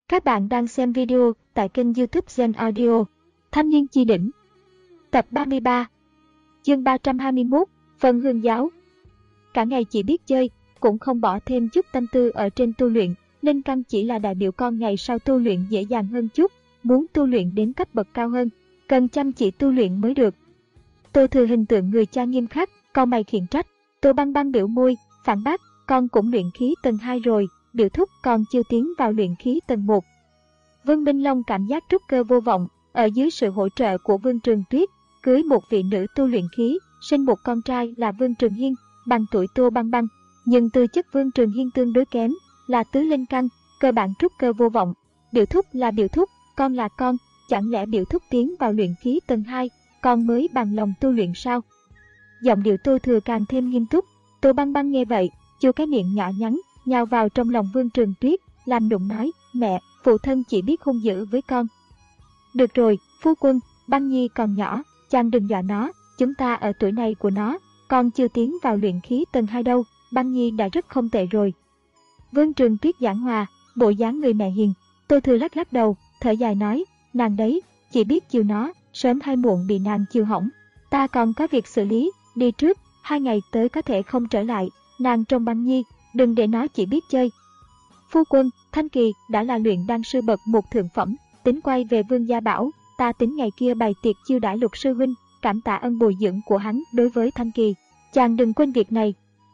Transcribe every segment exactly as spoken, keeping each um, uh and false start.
Các bạn đang xem video tại kênh YouTube Gen Audio. Thanh niên chi đỉnh. Tập ba mươi ba. Chương ba trăm hai mươi mốt, phần hương giáo. Cả ngày chỉ biết chơi, cũng không bỏ thêm chút tâm tư ở trên tu luyện. Linh căn chỉ là đại biểu con ngày sau tu luyện dễ dàng hơn chút. Muốn tu luyện đến cấp bậc cao hơn, cần chăm chỉ tu luyện mới được. Tô Thừa hình tượng người cha nghiêm khắc, cau mày khiển trách. Tô Băng Băng biểu môi, phản bác, con cũng luyện khí tầng hai rồi. Biểu thúc còn chưa tiến vào luyện khí tầng một. Vương Minh Long cảm giác trúc cơ vô vọng, ở dưới sự hỗ trợ của Vương Trường Tuyết, cưới một vị nữ tu luyện khí, sinh một con trai là Vương Trường Hiên, bằng tuổi Tô Băng Băng. Nhưng tư chất Vương Trường Hiên tương đối kém, là tứ linh căn, cơ bản trúc cơ vô vọng. Biểu thúc là biểu thúc, con là con, chẳng lẽ biểu thúc tiến vào luyện khí tầng hai, con mới bằng lòng tu luyện sao? Giọng điệu Tô Thừa càng thêm nghiêm túc. Tô Băng Băng nghe vậy, chu cái miệng nhỏ nhắn, nhào vào trong lòng Vương Trường Tuyết, làm nũng nói, mẹ, phụ thân chỉ biết hung dữ với con. Được rồi, phu quân, Băng Nhi còn nhỏ, chàng đừng dọa nó, chúng ta ở tuổi này của nó, con chưa tiến vào luyện khí tầng hai đâu, Băng Nhi đã rất không tệ rồi. Vương Trường Tuyết giảng hòa, bộ dáng người mẹ hiền. Tô Thừa lắc lắc đầu, thở dài nói, nàng đấy, chỉ biết chiều nó, sớm hay muộn bị nàng chiều hỏng. Ta còn có việc xử lý, đi trước, hai ngày tới có thể không trở lại, nàng trông Băng Nhi, đừng để nó chỉ biết chơi. Phu quân, Thanh Kỳ đã là luyện đan sư bậc một thượng phẩm, tính quay về Vương Gia Bảo, ta tính ngày kia bày tiệc chiêu đãi Lục sư huynh, cảm tạ ân bồi dưỡng của hắn đối với Thanh Kỳ, chàng đừng quên việc này.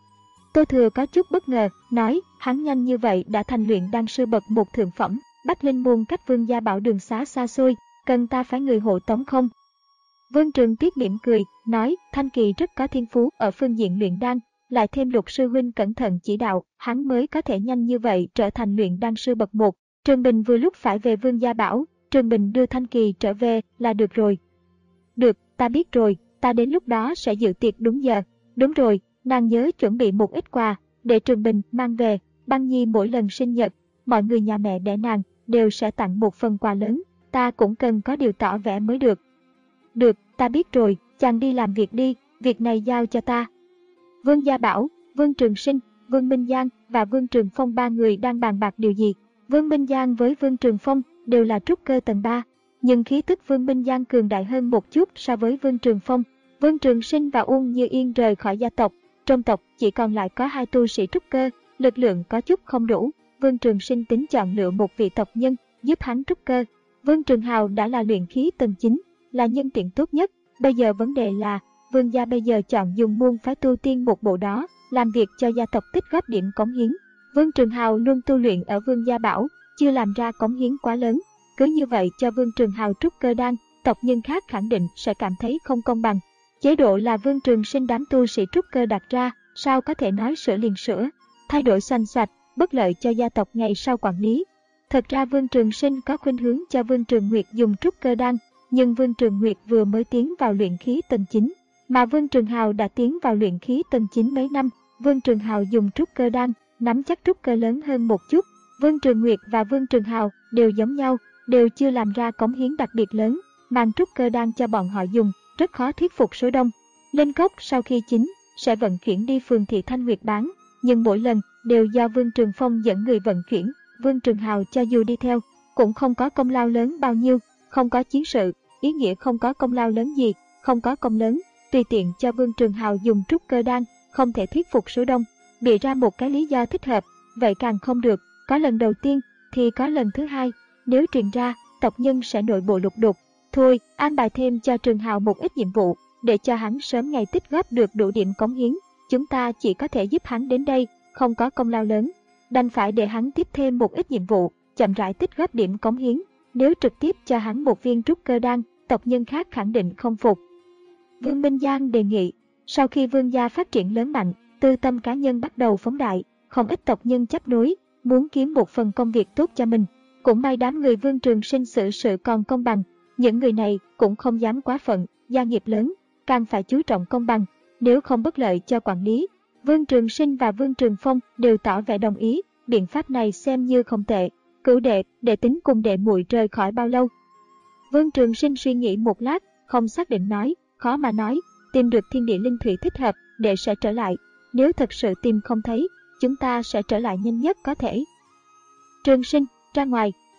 Tô Thừa có chút bất ngờ, nói, hắn nhanh như vậy đã thành luyện đan sư bậc một thượng phẩm, Bách Linh môn cách Vương Gia Bảo đường xá xa xôi, cần ta phải người hộ tống không? Vương Trường Tuyết mỉm cười, nói, Thanh Kỳ rất có thiên phú ở phương diện luyện đan, lại thêm Lục sư huynh cẩn thận chỉ đạo, hắn mới có thể nhanh như vậy trở thành luyện đan sư bậc một. Trường Bình vừa lúc phải về Vương Gia Bảo, Trường Bình đưa Thanh Kỳ trở về là được rồi. Được, ta biết rồi, ta đến lúc đó sẽ dự tiệc đúng giờ. Đúng rồi, nàng nhớ chuẩn bị một ít quà, để Trường Bình mang về. Băng Nhi mỗi lần sinh nhật, mọi người nhà mẹ đẻ nàng đều sẽ tặng một phần quà lớn, ta cũng cần có điều tỏ vẻ mới được. Được, ta biết rồi, chàng đi làm việc đi, việc này giao cho ta. Vương Gia Bảo, Vương Trường Sinh, Vương Minh Giang và Vương Trường Phong ba người đang bàn bạc điều gì. Vương Minh Giang với Vương Trường Phong đều là trúc cơ tầng ba, nhưng khí tức Vương Minh Giang cường đại hơn một chút so với Vương Trường Phong. Vương Trường Sinh và Uông Như Yên rời khỏi gia tộc, trong tộc chỉ còn lại có hai tu sĩ trúc cơ, lực lượng có chút không đủ. Vương Trường Sinh tính chọn lựa một vị tộc nhân giúp hắn trúc cơ. Vương Trường Hào đã là luyện khí tầng chín, là nhân tuyển tốt nhất. Bây giờ vấn đề là Vương gia bây giờ chọn dùng môn phái tu tiên một bộ đó, làm việc cho gia tộc tích góp điểm cống hiến. Vương Trường Hào luôn tu luyện ở Vương Gia Bảo, chưa làm ra cống hiến quá lớn. Cứ như vậy cho Vương Trường Hào trúc cơ đan, tộc nhân khác khẳng định sẽ cảm thấy không công bằng. Chế độ là Vương Trường Sinh đám tu sĩ trúc cơ đặt ra, sao có thể nói sửa liền sửa, thay đổi xoành xoạch, bất lợi cho gia tộc ngày sau quản lý. Thật ra Vương Trường Sinh có khuynh hướng cho Vương Trường Nguyệt dùng trúc cơ đan, nhưng Vương Trường Nguyệt vừa mới tiến vào luyện khí tầng chín. Mà Vương Trường Hào đã tiến vào luyện khí tầng chín mấy năm, Vương Trường Hào dùng trúc cơ đan, nắm chắc trúc cơ lớn hơn một chút. Vương Trường Nguyệt và Vương Trường Hào đều giống nhau, đều chưa làm ra cống hiến đặc biệt lớn, mang trúc cơ đan cho bọn họ dùng, rất khó thuyết phục số đông. Linh cốc sau khi chín, sẽ vận chuyển đi phường thị Thanh Nguyệt bán, nhưng mỗi lần đều do Vương Trường Phong dẫn người vận chuyển, Vương Trường Hào cho dù đi theo, cũng không có công lao lớn bao nhiêu, không có chiến sự, ý nghĩa không có công lao lớn gì, không có công lớn. Tùy tiện cho Vương Trường Hào dùng trúc cơ đan, không thể thuyết phục số đông, bịa ra một cái lý do thích hợp, vậy càng không được, có lần đầu tiên, thì có lần thứ hai, nếu truyền ra, tộc nhân sẽ nội bộ lục đục. Thôi, an bài thêm cho Trường Hào một ít nhiệm vụ, để cho hắn sớm ngày tích góp được đủ điểm cống hiến, chúng ta chỉ có thể giúp hắn đến đây, không có công lao lớn, đành phải để hắn tiếp thêm một ít nhiệm vụ, chậm rãi tích góp điểm cống hiến, nếu trực tiếp cho hắn một viên trúc cơ đan, tộc nhân khác khẳng định không phục. Vương Minh Giang đề nghị, sau khi Vương gia phát triển lớn mạnh, tư tâm cá nhân bắt đầu phóng đại, không ít tộc nhân chấp nối, muốn kiếm một phần công việc tốt cho mình. Cũng may đám người Vương Trường Sinh xử sự còn công bằng, những người này cũng không dám quá phận, gia nghiệp lớn, càng phải chú trọng công bằng, nếu không bất lợi cho quản lý. Vương Trường Sinh và Vương Trường Phong đều tỏ vẻ đồng ý, biện pháp này xem như không tệ. Cửu đệ, đệ tính cùng đệ muội rời khỏi bao lâu? Vương Trường Sinh suy nghĩ một lát, không xác định nói, khó mà nói, tìm được thiên địa linh thủy thích hợp, đệ sẽ trở lại. Nếu thật sự tìm không thấy, chúng ta sẽ trở lại nhanh nhất có thể. Trường Sinh, ra ngoài,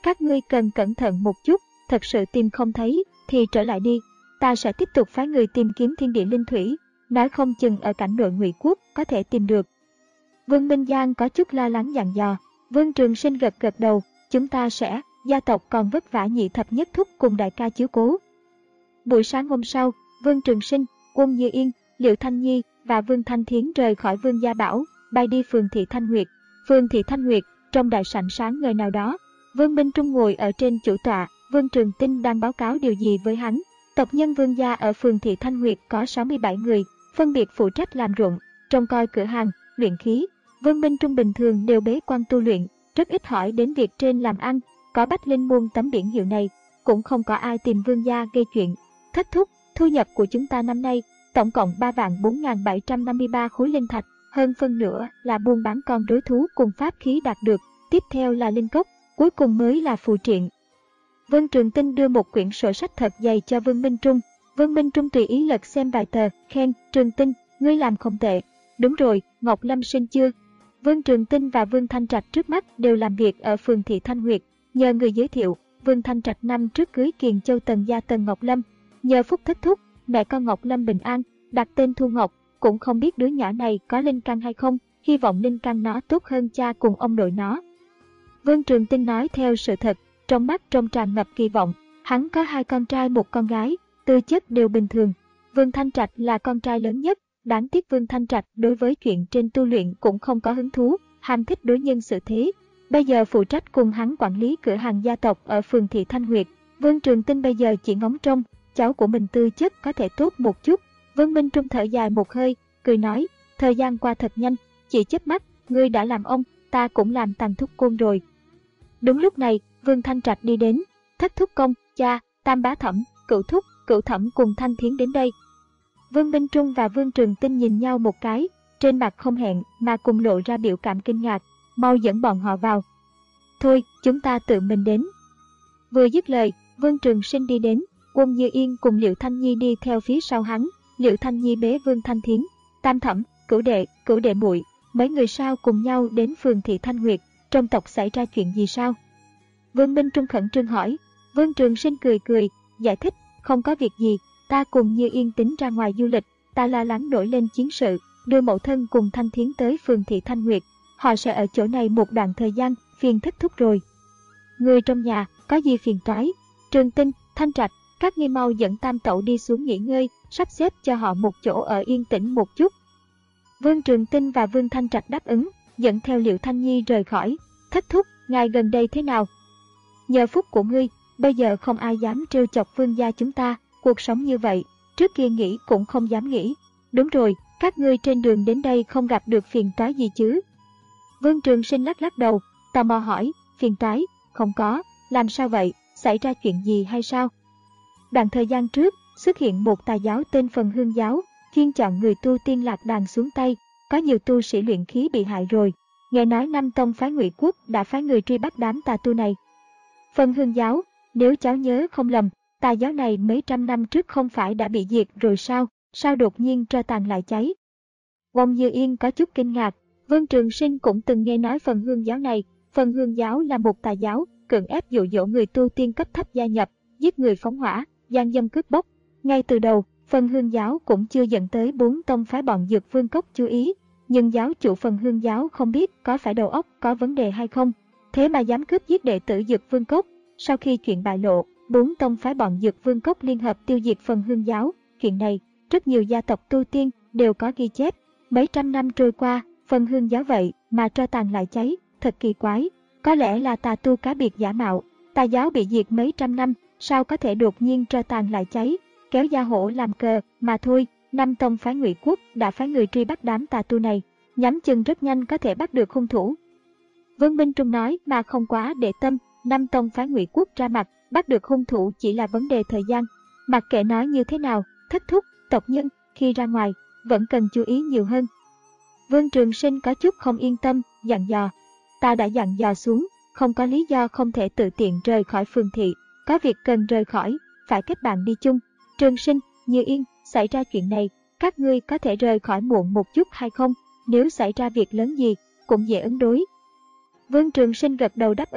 Các ngươi cần cẩn thận một chút, thật sự tìm không thấy, thì trở lại đi. Ta sẽ tiếp tục phái người tìm kiếm thiên địa linh thủy, nói không chừng ở cảnh nội Ngụy Quốc có thể tìm được. Vương Minh Giang có chút lo lắng dặn dò. Vương Trường Sinh gật gật đầu, chúng ta sẽ, gia tộc còn vất vả nhị thập nhất thúc cùng đại ca chiếu cố. Buổi sáng hôm sau, Vương Trường Sinh, Quân Như Yên, Liệu Thanh Nhi và Vương Thanh Thiến rời khỏi Vương Gia Bảo, bay đi phường Thị Thanh Nguyệt. Phường Thị Thanh Nguyệt, trong đại sảnh sáng ngời nào đó, Vương Minh Trung ngồi ở trên chủ tọa, Vương Trường Tinh đang báo cáo điều gì với hắn. Tộc nhân Vương gia ở phường Thị Thanh Nguyệt có sáu mươi bảy người, phân biệt phụ trách làm ruộng, trông coi cửa hàng, luyện khí. Vương Minh Trung bình thường đều bế quan tu luyện, rất ít hỏi đến việc trên làm ăn. Có Bách Linh Môn tấm biển hiệu này, cũng không có ai tìm Vương gia gây chuyện. Thất thúc, thu nhập của chúng ta năm nay tổng cộng ba vạn bốn nghìn bảy trăm năm mươi ba khối linh thạch, hơn phân nửa là buôn bán con đối thú cùng pháp khí đạt được, tiếp theo là linh cốc, cuối cùng mới là phù triện. Vương Trường Tinh đưa một quyển sổ sách thật dày cho Vương Minh Trung. Vương Minh Trung tùy ý lật xem vài tờ, khen, Trường Tinh, ngươi làm không tệ. Đúng rồi, Ngọc Lâm sinh chưa? Vương Trường Tinh và Vương Thanh Trạch trước mắt đều làm việc ở phường Thị Thanh Nguyệt. Nhờ người giới thiệu, Vương Thanh Trạch năm trước cưới Kiền Châu Tần gia Tần Ngọc Lâm. Nhờ phúc thất thúc, mẹ con Ngọc Lâm bình an, đặt tên Thu Ngọc, cũng không biết đứa nhỏ này có linh căn hay không, hy vọng linh căn nó tốt hơn cha cùng ông nội nó. Vương Trường Tinh nói theo sự thật, trong mắt trông tràn ngập kỳ vọng. Hắn có hai con trai một con gái, tư chất đều bình thường. Vương Thanh Trạch là con trai lớn nhất, đáng tiếc Vương Thanh Trạch đối với chuyện trên tu luyện cũng không có hứng thú, ham thích đối nhân xử thế. Bây giờ phụ trách cùng hắn quản lý cửa hàng gia tộc ở phường Thị Thanh Nguyệt. Vương Trường Tinh bây giờ chỉ ngóng trông cháu của mình tư chất có thể tốt một chút. Vương Minh Trung thở dài một hơi, cười nói, thời gian qua thật nhanh, chỉ chớp mắt, ngươi đã làm ông, ta cũng làm tàn thúc côn rồi. Đúng lúc này, Vương Thanh Trạch đi đến, thất thúc công, cha, tam bá thẩm, cửu thúc, cửu thẩm cùng Thanh Thiến đến đây. Vương Minh Trung và Vương Trường Tinh nhìn nhau một cái, trên mặt không hẹn mà cùng lộ ra biểu cảm kinh ngạc, mau dẫn bọn họ vào. Thôi, chúng ta tự mình đến. Vừa dứt lời, Vương Trường Sinh đi đến, Quân Như Yên cùng Liệu Thanh Nhi đi theo phía sau hắn. Liệu Thanh Nhi bế Vương Thanh Thiến, tam thẩm, cửu đệ, cửu đệ muội, mấy người sao cùng nhau đến phường Thị Thanh Nguyệt, trong tộc xảy ra chuyện gì sao? Vương Minh Trung khẩn trương hỏi. Vương Trường Sinh cười cười, giải thích, không có việc gì, ta cùng Như Yên tính ra ngoài du lịch, ta lo lắng nổi lên chiến sự, đưa mẫu thân cùng Thanh Thiến tới phường Thị Thanh Nguyệt, họ sẽ ở chỗ này một đoạn thời gian, phiền thất thúc rồi. Người trong nhà, có gì phiền toái? Trường Tinh, Thanh Trạch, các ngươi mau dẫn tam tẩu đi xuống nghỉ ngơi, sắp xếp cho họ một chỗ ở yên tĩnh một chút. Vương Trường Tinh và Vương Thanh Trạch đáp ứng, dẫn theo Liệu Thanh Nhi rời khỏi. Thất thúc, ngài gần đây thế nào? Nhờ phúc của ngươi, bây giờ không ai dám trêu chọc Vương gia chúng ta, cuộc sống như vậy, trước kia nghĩ cũng không dám nghĩ. Đúng rồi, các ngươi trên đường đến đây không gặp được phiền toái gì chứ? Vương Trường Sinh lắc lắc đầu, tò mò hỏi, phiền toái, không có, làm sao vậy, xảy ra chuyện gì hay sao? Đoạn thời gian trước, xuất hiện một tà giáo tên Phần Hương giáo, chuyên chọn người tu tiên lạc đàn xuống tay, có nhiều tu sĩ luyện khí bị hại rồi. Nghe nói Nam Tông phái Ngụy Quốc đã phái người truy bắt đám tà tu này. Phần Hương giáo, nếu cháu nhớ không lầm, tà giáo này mấy trăm năm trước không phải đã bị diệt rồi sao, sao đột nhiên tro tàn lại cháy? Quân Như Yên có chút kinh ngạc, Vương Trường Sinh cũng từng nghe nói Phần Hương giáo này. Phần Hương giáo là một tà giáo, cưỡng ép dụ dỗ người tu tiên cấp thấp gia nhập, giết người phóng hỏa, gian dâm cướp bóc. Ngay từ đầu, Phần Hương giáo cũng chưa dẫn tới bốn tông phái bọn Dược Vương Cốc chú ý, nhưng giáo chủ Phần Hương giáo không biết có phải đầu óc có vấn đề hay không, thế mà dám cướp giết đệ tử Dược Vương Cốc. Sau khi chuyện bại lộ, bốn tông phái bọn Dược Vương Cốc liên hợp tiêu diệt Phần Hương giáo. Chuyện này, rất nhiều gia tộc tu tiên đều có ghi chép. Mấy trăm năm trôi qua, Phần Hương giáo vậy mà tro tàn lại cháy, thật kỳ quái. Có lẽ là tà tu cá biệt giả mạo, tà giáo bị diệt mấy trăm năm, sao có thể đột nhiên tro tàn lại cháy, kéo da hổ làm cờ mà thôi. Nam Tông phái Ngụy Quốc đã phái người truy bắt đám tà tu này, nhắm chừng rất nhanh có thể bắt được hung thủ. Vương Minh Trung nói mà không quá để tâm, Nam Tông phái Ngụy Quốc ra mặt, bắt được hung thủ chỉ là vấn đề thời gian. Mặc kệ nói như thế nào, thất thúc, tộc nhân, khi ra ngoài, vẫn cần chú ý nhiều hơn. Vương Trường Sinh có chút không yên tâm, dặn dò. Ta đã dặn dò xuống, không có lý do không thể tự tiện rời khỏi phường thị, có việc cần rời khỏi, phải kết bạn đi chung. Trường Sinh, Như Yên, xảy ra chuyện này, các ngươi có thể rời khỏi muộn một chút hay không? Nếu xảy ra việc lớn gì, cũng dễ ứng đối. Vương Trường Sinh gật đầu đáp ứng,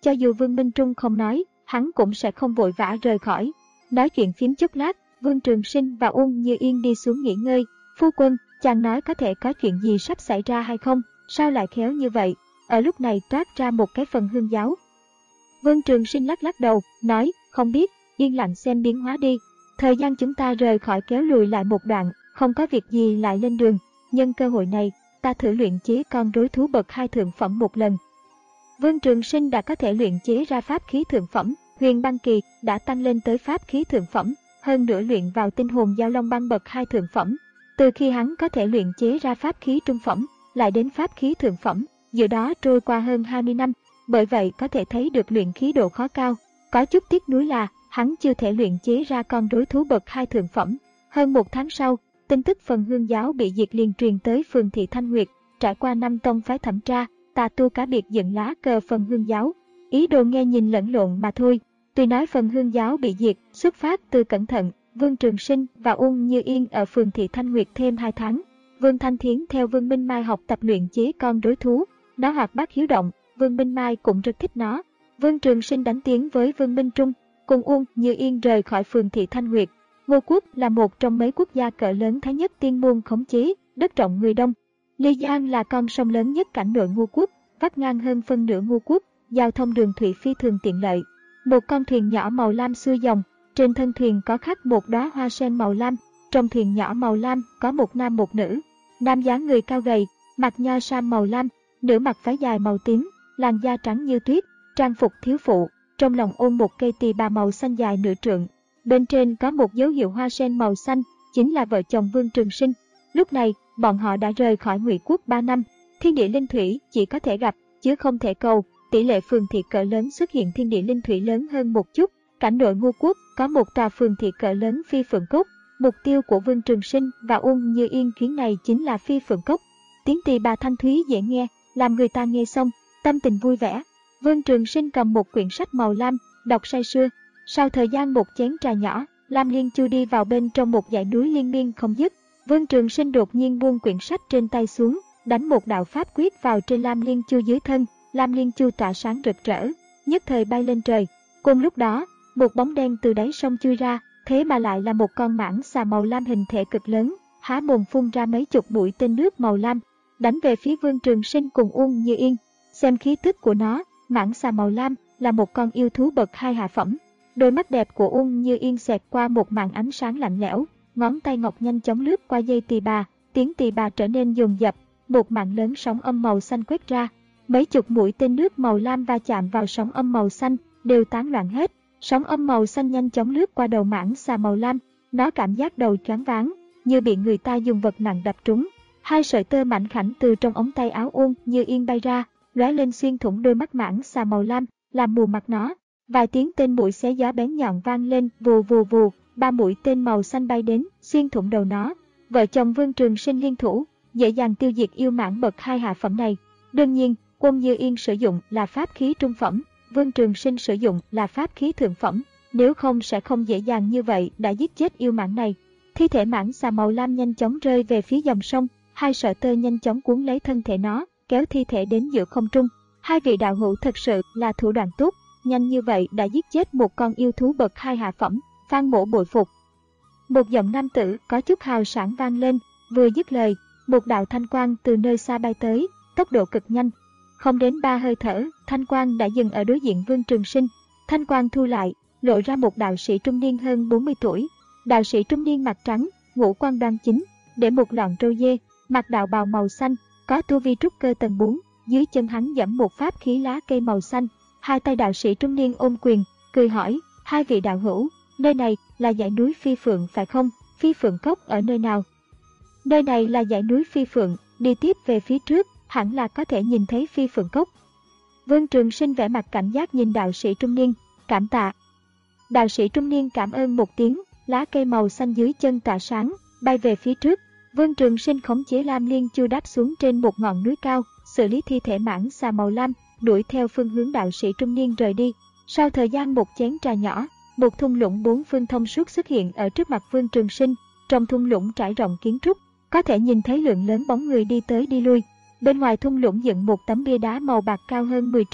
Cho dù Vương Minh Trung không nói, hắn cũng sẽ không vội vã rời khỏi. Nói chuyện phím chốc lát, Vương Trường Sinh và Uông Như Yên đi xuống nghỉ ngơi. Phu quân, chàng nói có thể có chuyện gì sắp xảy ra hay không? Sao lại khéo như vậy? Ở lúc này toát ra một cái phần hương giáo. Vương Trường Sinh lắc lắc đầu, nói, không biết, yên lặng xem biến hóa đi. Thời gian chúng ta rời khỏi kéo lùi lại một đoạn, không có việc gì lại lên đường. Nhân cơ hội này, ta thử luyện chế con rối thú bậc hai thượng phẩm một lần. Vương Trường Sinh đã có thể luyện chế ra pháp khí thượng phẩm, Huyền Băng Kỳ đã tăng lên tới pháp khí thượng phẩm, hơn nữa luyện vào tinh hồn giao long băng bậc hai thượng phẩm. Từ khi hắn có thể luyện chế ra pháp khí trung phẩm, lại đến pháp khí thượng phẩm, giữa đó trôi qua hơn hai mươi năm, bởi vậy có thể thấy được luyện khí độ khó cao. Có chút tiếc nuối là hắn chưa thể luyện chế ra con rối thú bậc hai thượng phẩm. Hơn một tháng sau, tin tức phần hương giáo bị diệt liền truyền tới phường thị Thanh Nguyệt. Trải qua năm tông phái thẩm tra, tà tu cá biệt dựng lá cờ phần hương giáo, ý đồ nghe nhìn lẫn lộn mà thôi. Tuy nói phần hương giáo bị diệt xuất phát từ cẩn thận, Vương Trường Sinh và Uông Như Yên ở phường thị Thanh Nguyệt thêm hai tháng. Vương Thanh Thiến theo Vương Minh Mai học tập luyện chế con rối thú, nó hoạt bát hiếu động, Vương Minh Mai cũng rất thích nó. Vương Trường Sinh đánh tiếng với Vương Minh Trung, cùng Uông Như Yên rời khỏi phường thị Thanh Nguyệt. Ngô Quốc là một trong mấy quốc gia cỡ lớn Thái Nhất Tiên Môn khống chế, đất rộng người đông. Ly Giang là con sông lớn nhất cảnh nội Ngô Quốc, vắt ngang hơn phân nửa Ngô Quốc, giao thông đường thủy phi thường tiện lợi. Một con thuyền nhỏ màu lam xuôi dòng, trên thân thuyền có khắc một đóa hoa sen màu lam, trong thuyền nhỏ màu lam có một nam một nữ. Nam dáng người cao gầy, mặc nho sam màu lam, nữ mặc váy dài màu tím, làn da trắng như tuyết, trang phục thiếu phụ, trong lòng ôm một cây tỳ bà màu xanh dài nửa trượng. Bên trên có một dấu hiệu hoa sen màu xanh, chính là vợ chồng Vương Trường Sinh. Lúc này, bọn họ đã rời khỏi Ngụy Quốc ba năm. Thiên địa linh thủy chỉ có thể gặp, chứ không thể cầu. Tỷ lệ phường thị cỡ lớn xuất hiện thiên địa linh thủy lớn hơn một chút. Cảnh nội Ngô Quốc có một tòa phường thị cỡ lớn Phi Phượng Cốc. Mục tiêu của Vương Trường Sinh và Uông Như Yên chuyến này chính là Phi Phượng Cốc. Tiếng tỳ bà thanh thúy dễ nghe, làm người ta nghe xong tâm tình vui vẻ. Vương Trường Sinh cầm một quyển sách màu lam, đọc say sưa. Sau thời gian một chén trà nhỏ, Lam Liên Chu đi vào bên trong một dãy núi liên miên không dứt. Vương Trường Sinh đột nhiên buông quyển sách trên tay xuống, đánh một đạo pháp quyết vào trên Lam Liên Chu dưới thân. Lam Liên Chu tỏa sáng rực rỡ, nhất thời bay lên trời. Cùng lúc đó, một bóng đen từ đáy sông chui ra, thế mà lại là một con mãng xà màu lam hình thể cực lớn, há mồm phun ra mấy chục mũi tên nước màu lam, đánh về phía Vương Trường Sinh cùng Uông Như Yên. Xem khí tức của nó, mãng xà màu lam là một con yêu thú bậc hai hạ phẩm. Đôi mắt đẹp của Uông Như Yên xẹt qua một màn ánh sáng lạnh lẽo, ngón tay ngọc nhanh chóng lướt qua dây tỳ bà, tiếng tỳ bà trở nên dồn dập, một mảng lớn sóng âm màu xanh quét ra. Mấy chục mũi tên nước màu lam va chạm vào sóng âm màu xanh, đều tán loạn hết. Sóng âm màu xanh nhanh chóng lướt qua đầu mãng xà màu lam, nó cảm giác đầu choáng váng, như bị người ta dùng vật nặng đập trúng. Hai sợi tơ mảnh khảnh từ trong ống tay áo Uông Như Yên bay ra, lóe lên xuyên thủng đôi mắt mãng xà màu lam, làm mù mặt nó. Vài tiếng tên mũi xé gió bén nhọn vang lên, vù vù vù, ba mũi tên màu xanh bay đến, xuyên thủng đầu nó. Vợ chồng Vương Trường Sinh liên thủ, dễ dàng tiêu diệt yêu mãng bậc hai hạ phẩm này. Đương nhiên, Uông Như Yên sử dụng là pháp khí trung phẩm, Vương Trường Sinh sử dụng là pháp khí thượng phẩm, nếu không sẽ không dễ dàng như vậy đã giết chết yêu mãng này. Thi thể mãng xà màu lam nhanh chóng rơi về phía dòng sông, hai sợi tơ nhanh chóng cuốn lấy thân thể nó, kéo thi thể đến giữa không trung. Hai vị đạo hữu thực sự là thủ đoạn tốt, nhanh như vậy đã giết chết một con yêu thú bậc hai hạ phẩm, Phan Mỗ bội phục. Một giọng nam tử có chút hào sảng vang lên, vừa dứt lời, một đạo thanh quang từ nơi xa bay tới, tốc độ cực nhanh. Không đến ba hơi thở, thanh quang đã dừng ở đối diện Vương Trường Sinh. Thanh quang thu lại, lộ ra một đạo sĩ trung niên hơn bốn mươi tuổi. Đạo sĩ trung niên mặt trắng, ngũ quan đoan chính, để một lọn râu dê, mặc đạo bào màu xanh, có tu vi trúc cơ tầng bốn, dưới chân hắn giẫm một pháp khí lá cây màu xanh. Hai tay đạo sĩ trung niên ôm quyền, cười hỏi, hai vị đạo hữu, nơi này là dãy núi Phi Phượng phải không? Phi Phượng Cốc ở nơi nào? Nơi này là dãy núi Phi Phượng, đi tiếp về phía trước, hẳn là có thể nhìn thấy Phi Phượng Cốc. Vương Trường Sinh vẻ mặt cảnh giác nhìn đạo sĩ trung niên, cảm tạ. Đạo sĩ trung niên cảm ơn một tiếng, lá cây màu xanh dưới chân tỏa sáng, bay về phía trước. Vương Trường Sinh khống chế Lam Liên Chu đáp xuống trên một ngọn núi cao, xử lý thi thể mãng xà màu lam, đuổi theo phương hướng đạo sĩ trung niên rời đi. Sau thời gian một chén trà nhỏ, một thung lũng bốn phương thông suốt xuất hiện ở trước mặt Vương Trường Sinh. Trong thung lũng trải rộng kiến trúc, có thể nhìn thấy lượng lớn bóng người đi tới đi lui. Bên ngoài thung lũng dựng một tấm bia đá màu bạc cao hơn mười trượng,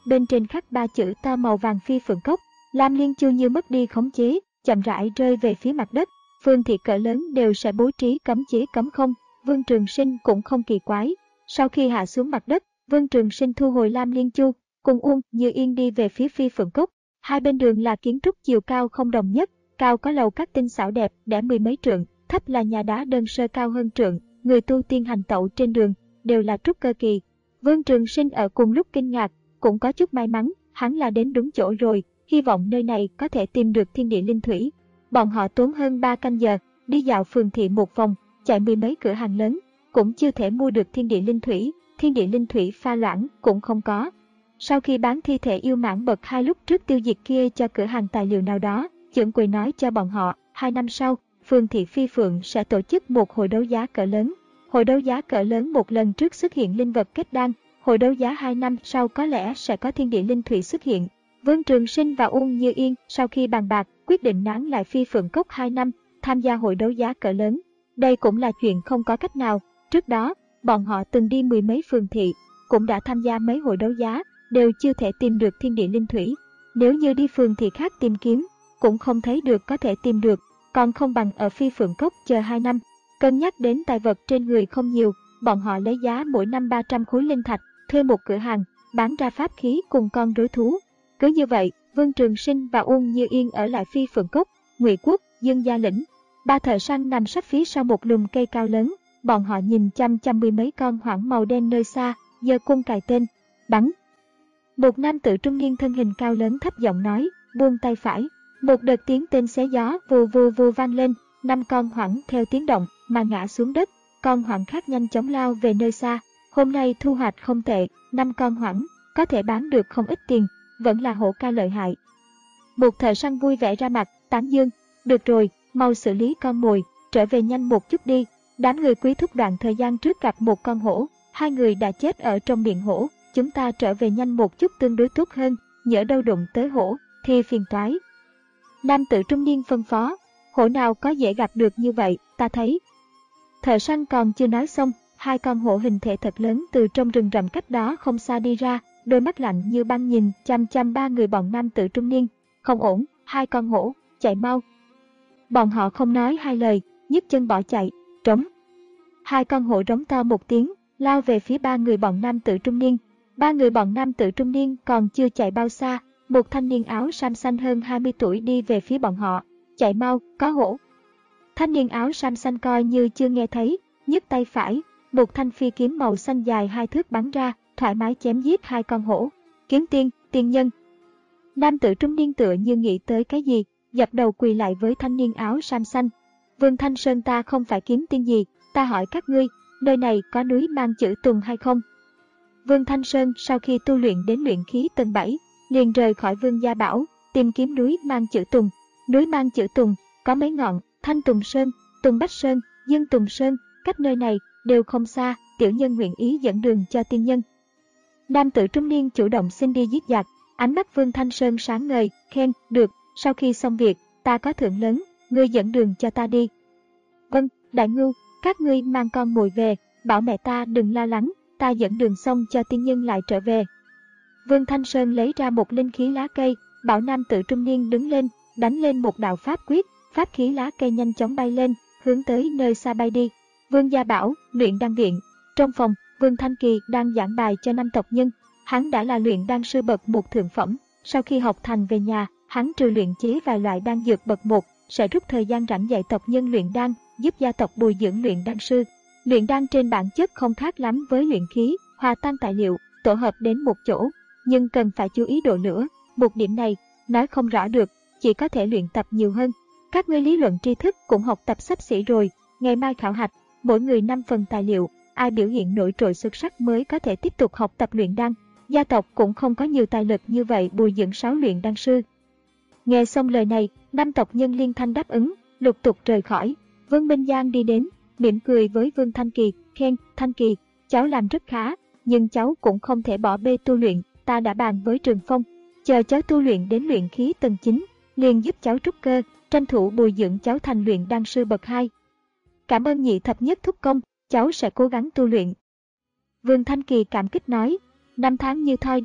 bên trên khắc ba chữ to màu vàng Phi Phượng Cốc. Lam Liên Chu như mất đi khống chế, chậm rãi rơi về phía mặt đất. Phường thị cỡ lớn đều sẽ bố trí cấm chế cấm không, Vương Trường Sinh cũng không kỳ quái. Sau khi hạ xuống mặt đất, Vương Trường Sinh thu hồi Lam Liên Chu, cùng Uông Như Yên đi về phía Phi Phượng Cốc. Hai bên đường là kiến trúc chiều cao không đồng nhất, cao có lầu các tinh xảo đẹp đẽ mười mấy trượng, thấp là nhà đá đơn sơ cao hơn trượng. Người tu tiên hành tẩu trên đường đều là trúc cơ kỳ. Vương Trường Sinh ở cùng lúc kinh ngạc, cũng có chút may mắn, hắn là đến đúng chỗ rồi, hy vọng nơi này có thể tìm được thiên địa linh thủy. Bọn họ tốn hơn ba canh giờ, đi dạo phường thị một vòng, chạy mười mấy cửa hàng lớn, cũng chưa thể mua được thiên địa linh thủy, thiên địa linh thủy pha loãng cũng không có. Sau khi bán thi thể yêu mãng bậc hai lúc trước tiêu diệt kia cho cửa hàng tài liệu nào đó, trưởng quầy nói cho bọn họ, hai năm sau, phường thị Phi Phượng sẽ tổ chức một hội đấu giá cỡ lớn. Hội đấu giá cỡ lớn một lần trước xuất hiện linh vật kết đan, hội đấu giá hai năm sau có lẽ sẽ có thiên địa linh thủy xuất hiện. Vương Trường Sinh và Uông Như Yên sau khi bàn bạc quyết định nán lại Phi Phượng Cốc hai năm, tham gia hội đấu giá cỡ lớn. Đây cũng là chuyện không có cách nào, trước đó, bọn họ từng đi mười mấy phường thị, cũng đã tham gia mấy hội đấu giá, đều chưa thể tìm được thiên địa linh thủy. Nếu như đi phường thị khác tìm kiếm, cũng không thấy được có thể tìm được, còn không bằng ở Phi Phượng Cốc chờ hai năm. Cân nhắc đến tài vật trên người không nhiều, bọn họ lấy giá mỗi năm ba trăm khối linh thạch, thuê một cửa hàng, bán ra pháp khí cùng con rối thú. Cứ như vậy, Vương Trường Sinh và Uông Như Yên ở lại Phi Phượng Cốc, Ngụy Quốc, Dương Gia Lĩnh. Ba thợ săn nằm sấp phía sau một lùm cây cao lớn, bọn họ nhìn chăm chăm mười mấy con hoảng màu đen nơi xa, giơ cung cài tên, bắn. Một nam tử trung niên thân hình cao lớn thấp giọng nói, buông tay phải. Một đợt tiếng tên xé gió vù vù vù vang lên, năm con hoảng theo tiếng động mà ngã xuống đất, con hoảng khác nhanh chóng lao về nơi xa. Hôm nay thu hoạch không tệ, năm con hoảng, có thể bán được không ít tiền, vẫn là hổ ca lợi hại. Một thợ săn vui vẻ ra mặt, tán dương, được rồi, mau xử lý con mồi, trở về nhanh một chút đi. Đám người Quý Thúc đoạn thời gian trước gặp một con hổ, hai người đã chết ở trong miệng hổ, chúng ta trở về nhanh một chút tương đối tốt hơn, nhỡ đâu đụng tới hổ, thì phiền toái. Nam tử trung niên phân phó, hổ nào có dễ gặp được như vậy, ta thấy. Thợ săn còn chưa nói xong, hai con hổ hình thể thật lớn từ trong rừng rậm cách đó không xa đi ra, đôi mắt lạnh như băng nhìn chăm chăm ba người bọn nam tử trung niên. Không ổn, hai con hổ, chạy mau. Bọn họ không nói hai lời, nhấc chân bỏ chạy, trống. Hai con hổ rống to một tiếng, lao về phía ba người bọn nam tử trung niên. Ba người bọn nam tử trung niên còn chưa chạy bao xa, một thanh niên áo sam xanh hơn hai mươi tuổi đi về phía bọn họ. Chạy mau, có hổ. Thanh niên áo sam xanh coi như chưa nghe thấy, nhấc tay phải, một thanh phi kiếm màu xanh dài hai thước bắn ra, thoải mái chém giết hai con hổ. Kiếm tiên, tiên nhân. Nam tử trung niên tựa như nghĩ tới cái gì, dập đầu quỳ lại với thanh niên áo sam xanh. Vương Thanh Sơn, ta không phải kiếm tiên gì, ta hỏi các ngươi, nơi này có núi mang chữ Tùng hay không? Vương Thanh Sơn sau khi tu luyện đến luyện khí tầng bảy, liền rời khỏi Vương Gia Bảo, tìm kiếm núi mang chữ Tùng. Núi mang chữ Tùng có mấy ngọn, Thanh Tùng Sơn, Tùng Bách Sơn, Dương Tùng Sơn, cách nơi này đều không xa, tiểu nhân nguyện ý dẫn đường cho tiên nhân. Nam tử trung niên chủ động xin đi giết giặc, ánh mắt Vương Thanh Sơn sáng ngời, khen, được, sau khi xong việc, ta có thưởng lớn, ngươi dẫn đường cho ta đi. Vâng, đại ngưu, các ngươi mang con mồi về, bảo mẹ ta đừng lo lắng, ta dẫn đường xong cho tiên nhân lại trở về. Vương Thanh Sơn lấy ra một linh khí lá cây, bảo nam tử trung niên đứng lên, đánh lên một đạo pháp quyết, pháp khí lá cây nhanh chóng bay lên, hướng tới nơi xa bay đi. Vương Gia Bảo, luyện đan viện. Trong phòng, Vương Thanh Kỳ đang giảng bài cho năm tộc nhân. Hắn đã là luyện đan sư bậc một thượng phẩm. Sau khi học thành về nhà, hắn trừ luyện chế vài loại đan dược bậc một, sẽ rút thời gian rảnh dạy tộc nhân luyện đan, giúp gia tộc bồi dưỡng luyện đan sư. Luyện đan trên bản chất không khác lắm với luyện khí, hòa tan tài liệu, tổ hợp đến một chỗ, nhưng cần phải chú ý độ lửa. Một điểm này, nói không rõ được, chỉ có thể luyện tập nhiều hơn. Các ngươi lý luận tri thức cũng học tập xấp xỉ rồi, ngày mai khảo hạch, mỗi người năm phần tài liệu, ai biểu hiện nổi trội xuất sắc mới có thể tiếp tục học tập luyện đan. Gia tộc cũng không có nhiều tài lực như vậy bồi dưỡng sáu luyện đan sư. Nghe xong lời này, năm tộc nhân liên thanh đáp ứng, lục tục rời khỏi. Vương Minh Giang đi đến, mỉm cười với Vương Thanh Kỳ, khen, Thanh Kỳ, cháu làm rất khá, nhưng cháu cũng không thể bỏ bê tu luyện, ta đã bàn với Trường Phong, chờ cháu tu luyện đến luyện khí tầng chín, liền giúp cháu trúc cơ, tranh thủ bồi dưỡng cháu thành luyện đan sư bậc hai. Cảm ơn nhị thập nhất thúc công, cháu sẽ cố gắng tu luyện. Vương Thanh Kỳ cảm kích nói, năm tháng như thoi đưa,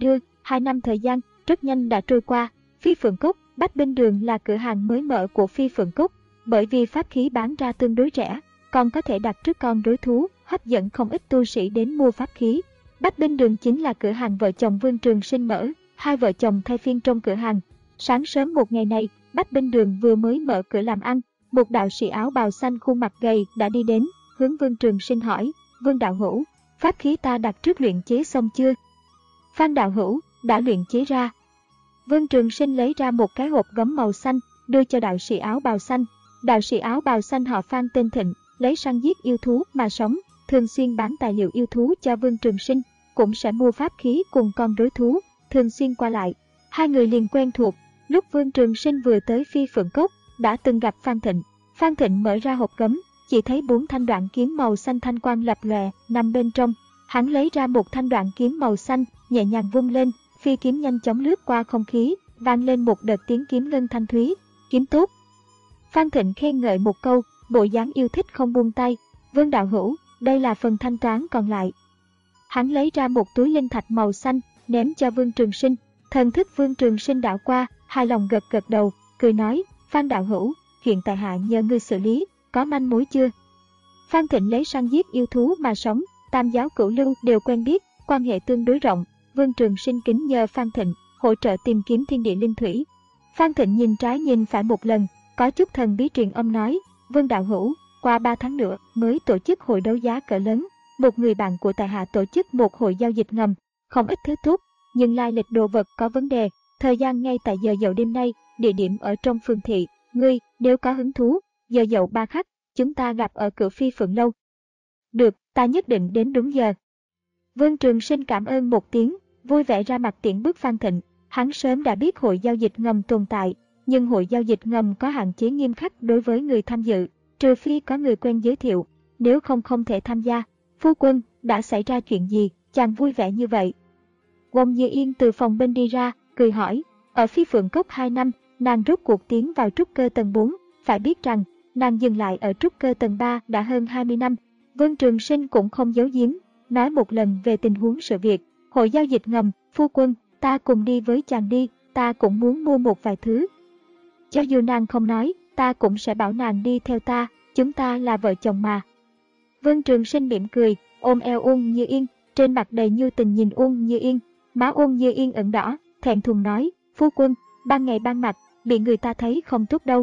Hai năm thời gian rất nhanh đã trôi qua. Phi Phượng Cốc, Bách Bên Đường là cửa hàng mới mở của Phi Phượng Cốc, bởi vì pháp khí bán ra tương đối rẻ, còn có thể đặt trước con rối thú, hấp dẫn không ít tu sĩ đến mua pháp khí. Bách Bên Đường chính là cửa hàng vợ chồng Vương Trường Sinh mở, hai vợ chồng thay phiên trong cửa hàng. Sáng sớm một ngày này, Bách Bên Đường vừa mới mở cửa làm ăn, một đạo sĩ áo bào xanh khuôn mặt gầy đã đi đến, hướng Vương Trường Sinh hỏi: Vương đạo hữu, pháp khí ta đặt trước luyện chế xong chưa? Phan đạo hữu, đã luyện chế ra. Vương Trường Sinh lấy ra một cái hộp gấm màu xanh, đưa cho đạo sĩ áo bào xanh. Đạo sĩ áo bào xanh họ Phan tên Thịnh, lấy săn giết yêu thú mà sống, thường xuyên bán tài liệu yêu thú cho Vương Trường Sinh, cũng sẽ mua pháp khí cùng con rối thú, thường xuyên qua lại. Hai người liền quen thuộc. Lúc Vương Trường Sinh vừa tới Phi Phượng Cốc, đã từng gặp Phan Thịnh. Phan Thịnh mở ra hộp gấm, chỉ thấy bốn thanh đoạn kiếm màu xanh thanh quang lập lòe nằm bên trong. Hắn lấy ra một thanh đoạn kiếm màu xanh, nhẹ nhàng vung lên, phi kiếm nhanh chóng lướt qua không khí, vang lên một đợt tiếng kiếm ngân thanh thúy. Kiếm tốt. Phan Thịnh khen ngợi một câu, bộ dáng yêu thích không buông tay. Vương đạo hữu, đây là phần thanh toán còn lại. Hắn lấy ra một túi linh thạch màu xanh, ném cho Vương Trường Sinh. Thần thức Vương Trường Sinh đảo qua, hài lòng gật gật đầu, cười nói: Phan đạo hữu, hiện tại hạ nhờ ngươi xử lý, có manh mối chưa? Phan Thịnh lấy săn giết yêu thú mà sống, tam giáo cửu lưu đều quen biết, quan hệ tương đối rộng. Vương Trường Sinh kính nhờ Phan Thịnh hỗ trợ tìm kiếm thiên địa linh thủy. Phan Thịnh nhìn trái nhìn phải một lần, có chút thần bí truyền âm nói: Vương đạo hữu, qua ba tháng nữa mới tổ chức hội đấu giá cỡ lớn, một người bạn của tại hạ tổ chức một hội giao dịch ngầm, không ít thứ tốt, nhưng lai lịch đồ vật có vấn đề, thời gian ngay tại giờ dậu đêm nay, địa điểm ở trong phường thị, ngươi nếu có hứng thú, giờ dậu ba khắc, chúng ta gặp ở cửa Phi Phượng lâu. Được, ta nhất định đến đúng giờ. Vương Trường Sinh cảm ơn một tiếng, vui vẻ ra mặt tiễn bước Phan Thịnh. Hắn sớm đã biết hội giao dịch ngầm tồn tại, nhưng hội giao dịch ngầm có hạn chế nghiêm khắc đối với người tham dự, trừ phi có người quen giới thiệu, nếu không không thể tham gia. Phu quân, đã xảy ra chuyện gì, chàng vui vẻ như vậy? Wong Như Yên từ phòng bên đi ra, cười hỏi. Ở Phi Phượng Cốc hai năm, nàng rốt cuộc tiến vào trúc cơ tầng bốn, phải biết rằng, nàng dừng lại ở trúc cơ tầng ba đã hơn hai mươi năm. Vương Trường Sinh cũng không giấu giếm, nói một lần về tình huống sự việc. Hội giao dịch ngầm, phu quân, ta cùng đi với chàng đi, ta cũng muốn mua một vài thứ. Cho dù nàng không nói, ta cũng sẽ bảo nàng đi theo ta, chúng ta là vợ chồng mà. Vương Trường Sinh mỉm cười, ôm eo Uông Như Yên, trên mặt đầy nhu tình nhìn Uông Như Yên, má Uông Như Yên ửng đỏ, thẹn thùng nói: Phu quân, ban ngày ban mặt, bị người ta thấy không tốt đâu.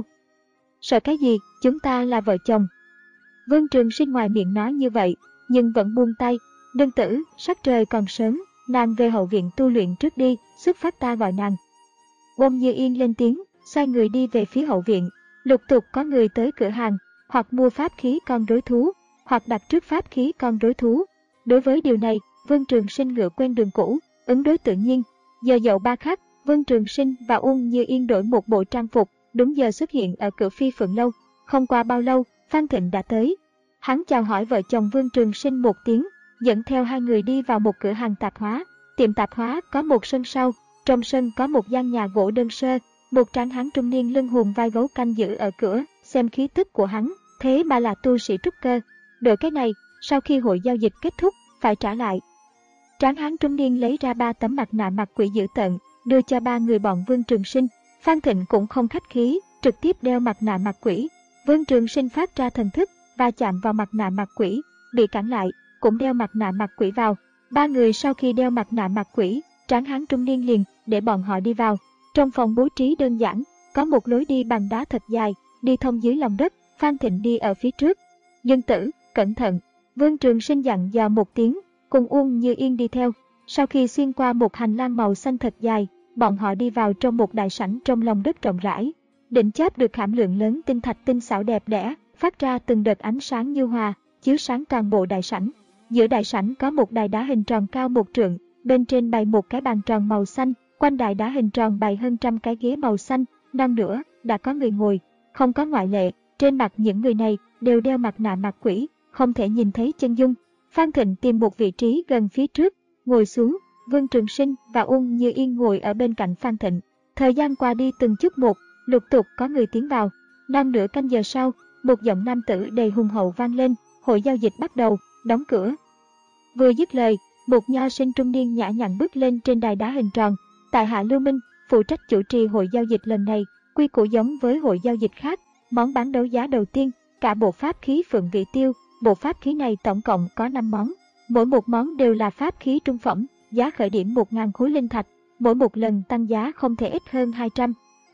Sợ cái gì, chúng ta là vợ chồng. Vương Trường Sinh ngoài miệng nói như vậy, nhưng vẫn buông tay. Đơn tử, sắc trời còn sớm, nàng về hậu viện tu luyện trước đi, xuất phát ta gọi nàng. Uông Như Yên lên tiếng, xoay người đi về phía hậu viện. Lục tục có người tới cửa hàng, hoặc mua pháp khí con rối thú, hoặc đặt trước pháp khí con rối thú. Đối với điều này, Vương Trường Sinh ngựa quen đường cũ, ứng đối tự nhiên. Giờ dậu ba khắc, Vương Trường Sinh và Uông Như Yên đổi một bộ trang phục, đúng giờ xuất hiện ở cửa Phi Phượng lâu. Không qua bao lâu, Phan Thịnh đã tới. Hắn chào hỏi vợ chồng Vương Trường Sinh một tiếng, dẫn theo hai người đi vào một cửa hàng tạp hóa. Tiệm tạp hóa có một sân sau, trong sân có một gian nhà gỗ đơn sơ, một tráng hán trung niên lưng hùm vai gấu canh giữ ở cửa, xem khí tức của hắn, thế mà là tu sĩ trúc cơ. Đội cái này, sau khi hội giao dịch kết thúc, phải trả lại. Tráng hán trung niên lấy ra ba tấm mặt nạ mặt quỷ dữ tợn, đưa cho ba người bọn Vương Trường Sinh. Phan Thịnh cũng không khách khí, trực tiếp đeo mặt nạ mặt quỷ. Vương Trường Sinh phát ra thần thức và chạm vào mặt nạ mặt quỷ, bị cản lại, cũng đeo mặt nạ mặt quỷ vào. Ba người sau khi đeo mặt nạ mặt quỷ, tráng hán trung niên liền để bọn họ đi vào. Trong phòng bố trí đơn giản, có một lối đi bằng đá thật dài, đi thông dưới lòng đất. Phan Thịnh đi ở phía trước. Dân tử, cẩn thận. Vương Trường Sinh dặn dò một tiếng, cùng Uông Như Yên đi theo. Sau khi xuyên qua một hành lang màu xanh thật dài, bọn họ đi vào trong một đại sảnh trong lòng đất rộng rãi. Đỉnh chóp được khảm lượng lớn tinh thạch tinh xảo đẹp đẽ, phát ra từng đợt ánh sáng như hòa, chiếu sáng toàn bộ đại sảnh. Giữa đại sảnh có một đài đá hình tròn cao một trượng, bên trên bày một cái bàn tròn màu xanh, quanh đài đá hình tròn bày hơn trăm cái ghế màu xanh, non nữa đã có người ngồi, không có ngoại lệ. Trên mặt những người này đều đeo mặt nạ mặt quỷ, không thể nhìn thấy chân dung. Phan Thịnh tìm một vị trí gần phía trước, ngồi xuống. Vương Trường Sinh và Uông Như Yên ngồi ở bên cạnh Phan Thịnh. Thời gian qua đi từng chút một, lục tục có người tiến vào. Non nửa canh giờ sau, một giọng nam tử đầy hùng hậu vang lên, hội giao dịch bắt đầu, đóng cửa. Vừa dứt lời, Một nho sinh trung niên nhã nhặn bước lên trên đài đá hình tròn. Tại hạ Lưu Minh, phụ trách chủ trì hội giao dịch lần này. Quy củ giống với hội giao dịch khác. Món bán đấu giá đầu tiên, cả bộ pháp khí Phượng Vị Tiêu. Bộ pháp khí này tổng cộng có năm món. Mỗi một món đều là pháp khí trung phẩm, giá khởi điểm một nghìn khối linh thạch. Mỗi một lần tăng giá không thể ít hơn hai trăm.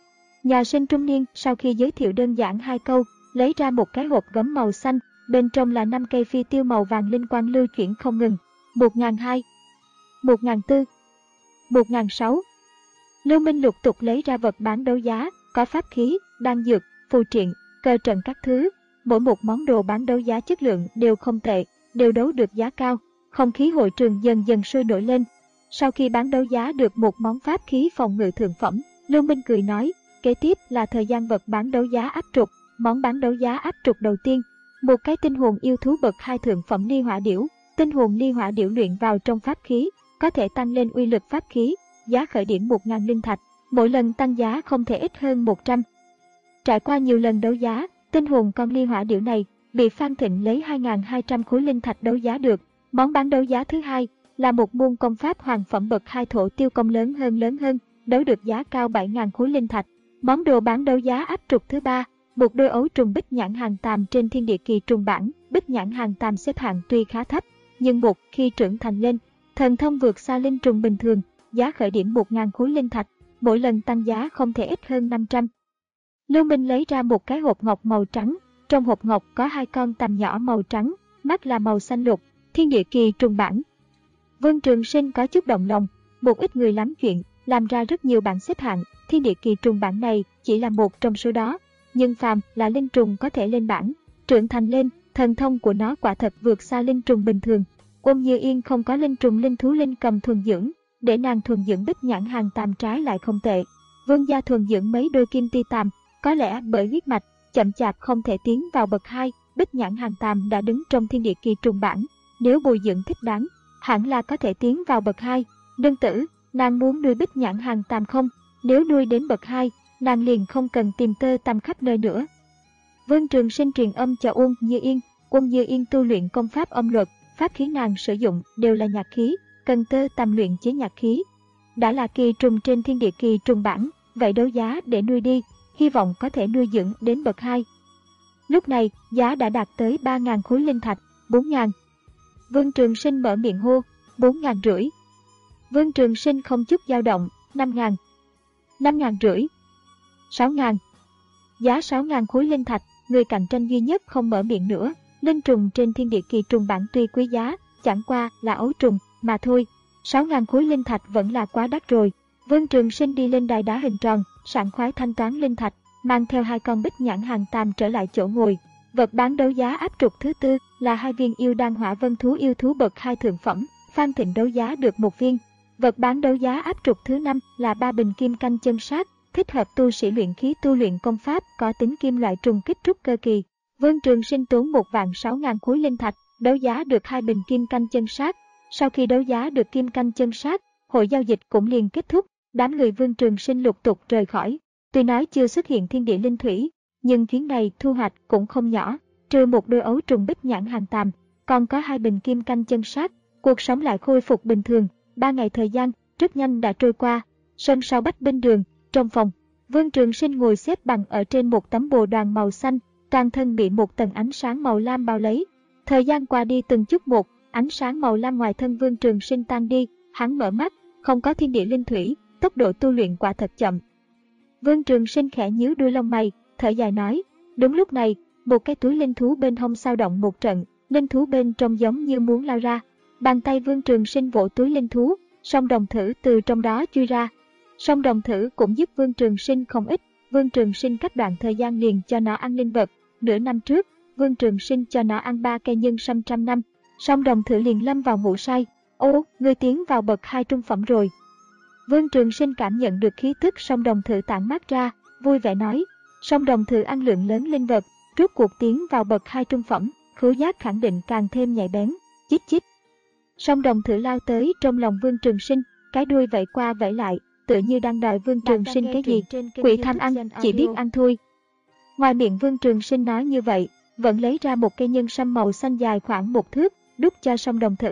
Nhà sinh trung niên sau khi giới thiệu đơn giản hai câu, lấy ra một cái hộp gấm màu xanh, bên trong là năm cây phi tiêu màu vàng linh quang lưu chuyển không ngừng. một nghìn hai trăm, một nghìn bốn trăm, một nghìn sáu trăm. Lưu Minh lục tục lấy ra vật bán đấu giá, có pháp khí, đan dược, phù triện, cơ trận các thứ. Mỗi một món đồ bán đấu giá chất lượng đều không tệ, đều đấu được giá cao. Không khí hội trường dần dần sôi nổi lên. Sau khi bán đấu giá được một món pháp khí phòng ngự thượng phẩm, Lưu Minh cười nói, kế tiếp là thời gian vật bán đấu giá áp trục. Món bán đấu giá áp trục đầu tiên, một cái tinh hồn yêu thú bậc hai thượng phẩm ly hỏa điểu. Tinh hồn ly hỏa điểu luyện vào trong pháp khí, có thể tăng lên uy lực pháp khí, giá khởi điểm một nghìn linh thạch, mỗi lần tăng giá không thể ít hơn một trăm. Trải qua nhiều lần đấu giá, tinh hồn con ly hỏa điểu này bị Phan Thịnh lấy hai nghìn hai trăm khối linh thạch đấu giá được. Món bán đấu giá thứ hai là một môn công pháp hoàng phẩm bậc hai thổ tiêu công lớn hơn lớn hơn, đấu được giá cao bảy nghìn khối linh thạch. Món đồ bán đấu giá áp trục thứ ba, một đôi ấu trùng bích nhãn hàng tàm trên thiên địa kỳ trùng bản. Bích nhãn hàng tàm xếp hạng tuy khá thấp, nhưng một khi trưởng thành lên, thần thông vượt xa linh trùng bình thường, giá khởi điểm một nghìn khối linh thạch, mỗi lần tăng giá không thể ít hơn năm trăm. Lưu Minh lấy ra một cái hộp ngọc màu trắng, trong hộp ngọc có hai con tằm nhỏ màu trắng, mắt là màu xanh lục, thiên địa kỳ trùng bản. Vương Trường Sinh có chút động lòng, một ít người lắm chuyện, làm ra rất nhiều bảng xếp hạng, thiên địa kỳ trùng bản này chỉ là một trong số đó, nhưng phàm là linh trùng có thể lên bảng, trưởng thành lên, thần thông của nó quả thật vượt xa linh trùng bình thường. Ôn Như Yên không có linh trùng linh thú linh cầm thuần dưỡng, để nàng thuần dưỡng bích nhãn hàng tàm trái lại không tệ. Vương gia thuần dưỡng mấy đôi kim ti tàm, có lẽ bởi huyết mạch chậm chạp không thể tiến vào bậc hai, bích nhãn hàng tàm đã đứng trong thiên địa kỳ trùng bản, nếu bồi dưỡng thích đáng, hẳn là có thể tiến vào bậc hai. Đơn tử, nàng muốn nuôi bích nhãn hàng tàm không? Nếu nuôi đến bậc hai, nàng liền không cần tìm tơ tằm khắp nơi nữa. Vương Trường Sinh truyền âm cho Uông Như Yên. Uông Như Yên tu luyện công pháp âm luật, pháp khí nàng sử dụng đều là nhạc khí, cần tơ tằm luyện chế nhạc khí. Đã là kỳ trùng trên thiên địa kỳ trùng bản, vậy đấu giá để nuôi đi, hy vọng có thể nuôi dưỡng đến bậc hai. Lúc này, giá đã đạt tới ba nghìn khối linh thạch, bốn nghìn. Vương Trường Sinh mở miệng hô, bốn nghìn rưỡi. Vương Trường Sinh không chút dao động, năm nghìn, năm nghìn rưỡi, sáu nghìn. Giá sáu nghìn khối linh thạch, người cạnh tranh duy nhất không mở miệng nữa. Linh trùng trên thiên địa kỳ trùng bản tuy quý giá, chẳng qua là ấu trùng mà thôi. sáu nghìn khối linh thạch vẫn là quá đắt rồi. Vương Trường Sinh đi lên đài đá hình tròn, sảng khoái thanh toán linh thạch, mang theo hai con bích nhãn hàng tàm trở lại chỗ ngồi. Vật bán đấu giá áp trục thứ tư là hai viên yêu đan hỏa vân thú yêu thú bậc hai thượng phẩm, Phan Thịnh đấu giá được một viên. Vật bán đấu giá áp trục thứ năm là ba bình kim canh chân sát, thích hợp tu sĩ luyện khí tu luyện công pháp có tính kim loại trùng kích trúc cơ kỳ. Vương Trường Sinh tốn một vạn sáu nghìn khối linh thạch, đấu giá được hai bình kim canh chân sát. Sau khi đấu giá được kim canh chân sát, hội giao dịch cũng liền kết thúc, đám người Vương Trường Sinh lục tục rời khỏi. Tuy nói chưa xuất hiện thiên địa linh thủy, nhưng chuyến này thu hoạch cũng không nhỏ, trừ một đôi ấu trùng bích nhãn hàng tàm, còn có hai bình kim canh chân sát, cuộc sống lại khôi phục bình thường. Ba ngày thời gian rất nhanh đã trôi qua. Sân sau Bách Binh Đường, trong phòng, Vương Trường Sinh ngồi xếp bằng ở trên một tấm bồ đoàn màu xanh, toàn thân bị một tầng ánh sáng màu lam bao lấy. Thời gian qua đi từng chút một, ánh sáng màu lam ngoài thân Vương Trường Sinh tan đi, hắn mở mắt, không có thiên địa linh thủy, tốc độ tu luyện quả thật chậm. Vương Trường Sinh khẽ nhíu đuôi lông mày, thở dài nói. Đúng lúc này, một cái túi linh thú bên hông sao động một trận, linh thú bên trong giống như muốn lao ra. Bàn tay Vương Trường Sinh vỗ túi linh thú, song đồng thử từ trong đó chui ra. Song đồng thử cũng giúp Vương Trường Sinh không ít. Vương Trường Sinh cách đoạn thời gian liền cho nó ăn linh vật. Nửa năm trước, Vương Trường Sinh cho nó ăn ba cây nhân sâm trăm năm. Song đồng thử liền lâm vào ngủ say. Ô, ngươi tiến vào bậc hai trung phẩm rồi. Vương Trường Sinh cảm nhận được khí tức song đồng thử tản mát ra, vui vẻ nói. Song đồng thử ăn lượng lớn linh vật, rốt cuộc tiến vào bậc hai trung phẩm, khứu giác khẳng định càng thêm nhạy bén. Chích chích. Song đồng thử lao tới trong lòng Vương Trường Sinh, cái đuôi vẫy qua vẫy lại, tựa như đang đòi Vương Trường Sinh cái gì. Quỷ tham ăn, chỉ biết ăn thôi. Ngoài miệng Vương Trường Sinh nói như vậy, vẫn lấy ra một cây nhân sâm màu xanh dài khoảng một thước, đút cho song đồng thử.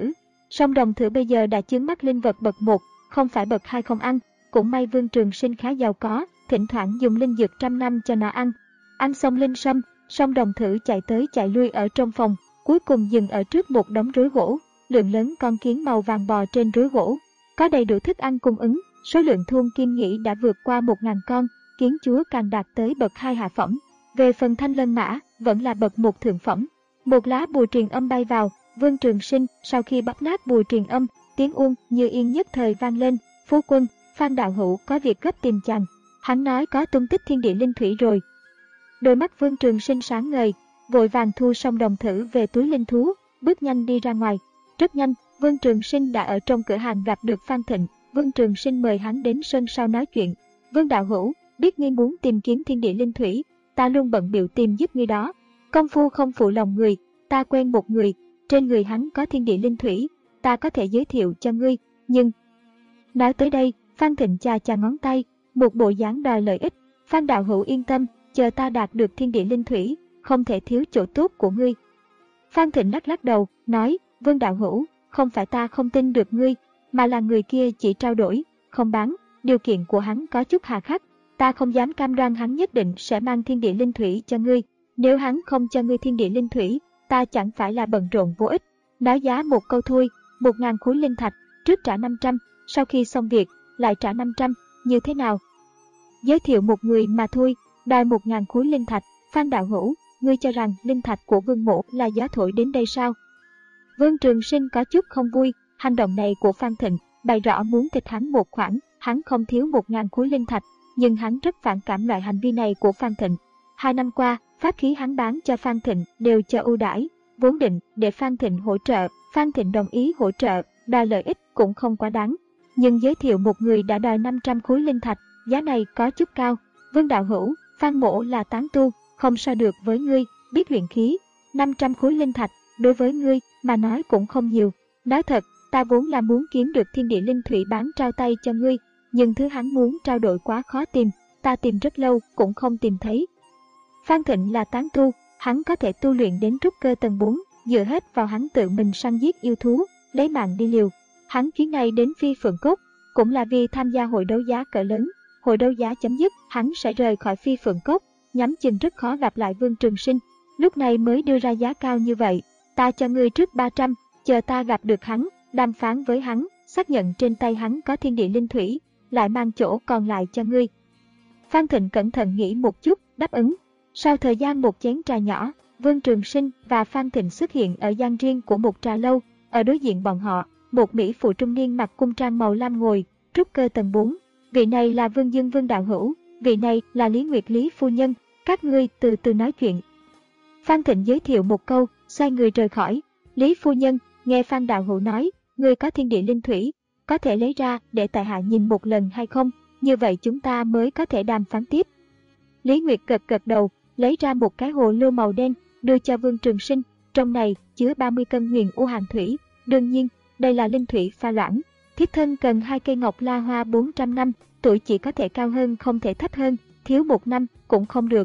Song đồng thử bây giờ đã chướng mắt linh vật bậc một, không phải bậc hai không ăn. Cũng may Vương Trường Sinh khá giàu có, thỉnh thoảng dùng linh dược trăm năm cho nó ăn. Ăn xong linh sâm, song đồng thử chạy tới chạy lui ở trong phòng, cuối cùng dừng ở trước một đống rối gỗ. Lượng lớn con kiến màu vàng bò trên rối gỗ, có đầy đủ thức ăn cung ứng, số lượng thuôn kim nghĩ đã vượt qua một ngàn con, kiến chúa càng đạt tới bậc hai hạ phẩm. Về phần thanh lân mã, vẫn là bậc một thượng phẩm. Một lá bùa truyền âm bay vào, Vương Trường Sinh sau khi bóc nát bùa truyền âm, tiếng Uông Như Yên nhất thời vang lên, phu quân, Phan đạo hữu có việc gấp tìm chàng. Hắn nói có tung tích thiên địa linh thủy rồi. Đôi mắt Vương Trường Sinh sáng ngời, vội vàng thu xong đồng thử về túi linh thú, bước nhanh đi ra ngoài. Rất nhanh, Vương Trường Sinh đã ở trong cửa hàng gặp được Phan Thịnh. Vương Trường Sinh mời hắn đến sân sau nói chuyện. Vương đạo hữu, biết ngươi muốn tìm kiếm thiên địa linh thủy, ta luôn bận bịu tìm giúp ngươi đó. Công phu không phụ lòng người, ta quen một người, trên người hắn có thiên địa linh thủy, ta có thể giới thiệu cho ngươi, nhưng... Nói tới đây, Phan Thịnh chà chà ngón tay, một bộ dáng đòi lợi ích. Phan đạo hữu yên tâm, chờ ta đạt được thiên địa linh thủy, không thể thiếu chỗ tốt của ngươi. Phan Thịnh lắc lắc đầu, nói, Vương đạo hữu, không phải ta không tin được ngươi, mà là người kia chỉ trao đổi, không bán, điều kiện của hắn có chút hà khắc, ta không dám cam đoan hắn nhất định sẽ mang thiên địa linh thủy cho ngươi. Nếu hắn không cho ngươi thiên địa linh thủy, ta chẳng phải là bận rộn vô ích. Nói giá một câu thôi, một ngàn khối linh thạch, trước trả năm trăm, sau khi xong việc, lại trả năm trăm, như thế nào? Giới thiệu một người mà thôi, đòi một ngàn khối linh thạch. Phan đạo hữu, ngươi cho rằng linh thạch của Vương mỗ là gió thổi đến đây sao? Vương Trường Sinh có chút không vui, hành động này của Phan Thịnh bày rõ muốn thịt hắn một khoản, hắn không thiếu một ngàn khối linh thạch, nhưng hắn rất phản cảm loại hành vi này của Phan Thịnh. Hai năm qua, pháp khí hắn bán cho Phan Thịnh đều cho ưu đãi, vốn định để Phan Thịnh hỗ trợ, Phan Thịnh đồng ý hỗ trợ, đòi lợi ích cũng không quá đáng. Nhưng giới thiệu một người đã đòi năm trăm khối linh thạch, giá này có chút cao. Vương đạo hữu, Phan mỗ là tán tu, không so được với ngươi, biết luyện khí, năm trăm khối linh thạch, đối với ngươi mà nói cũng không nhiều. Nói thật, ta vốn là muốn kiếm được thiên địa linh thủy bán trao tay cho ngươi, nhưng thứ hắn muốn trao đổi quá khó tìm, ta tìm rất lâu cũng không tìm thấy. Phan Thịnh là tán tu, hắn có thể tu luyện đến trúc cơ tầng bốn, dựa hết vào hắn tự mình săn giết yêu thú, lấy mạng đi liều. Hắn chuyến này đến Phi Phượng Cốc cũng là vì tham gia hội đấu giá cỡ lớn. Hội đấu giá chấm dứt, hắn sẽ rời khỏi Phi Phượng Cốc, nhắm chừng rất khó gặp lại Vương Trường Sinh. Lúc này mới đưa ra giá cao như vậy, ta cho ngươi trước ba trăm, chờ ta gặp được hắn, đàm phán với hắn, xác nhận trên tay hắn có thiên địa linh thủy, lại mang chỗ còn lại cho ngươi. Phan Thịnh cẩn thận nghĩ một chút, đáp ứng. Sau thời gian một chén trà nhỏ, Vương Trường Sinh và Phan Thịnh xuất hiện ở gian riêng của một trà lâu. Ở đối diện bọn họ, một mỹ phụ trung niên mặc cung trang màu lam ngồi, trúc cơ tầng bốn. Vị này là Vương Dương Vương đạo hữu, vị này là Lý Nguyệt Lý phu nhân, các ngươi từ từ nói chuyện. Phan Thịnh giới thiệu một câu, xoay người rời khỏi. Lý phu nhân, nghe Phan đạo hữu nói, ngươi có thiên địa linh thủy, có thể lấy ra để tại hạ nhìn một lần hay không? Như vậy chúng ta mới có thể đàm phán tiếp. Lý Nguyệt gật gật đầu, lấy ra một cái hồ lô màu đen, đưa cho Vương Trường Sinh. Trong này chứa ba mươi cân huyền u hàn thủy. Đương nhiên, đây là linh thủy pha loãng. Thiếp thân cần hai cây ngọc la hoa bốn trăm năm, tuổi chỉ có thể cao hơn không thể thấp hơn, thiếu một năm cũng không được.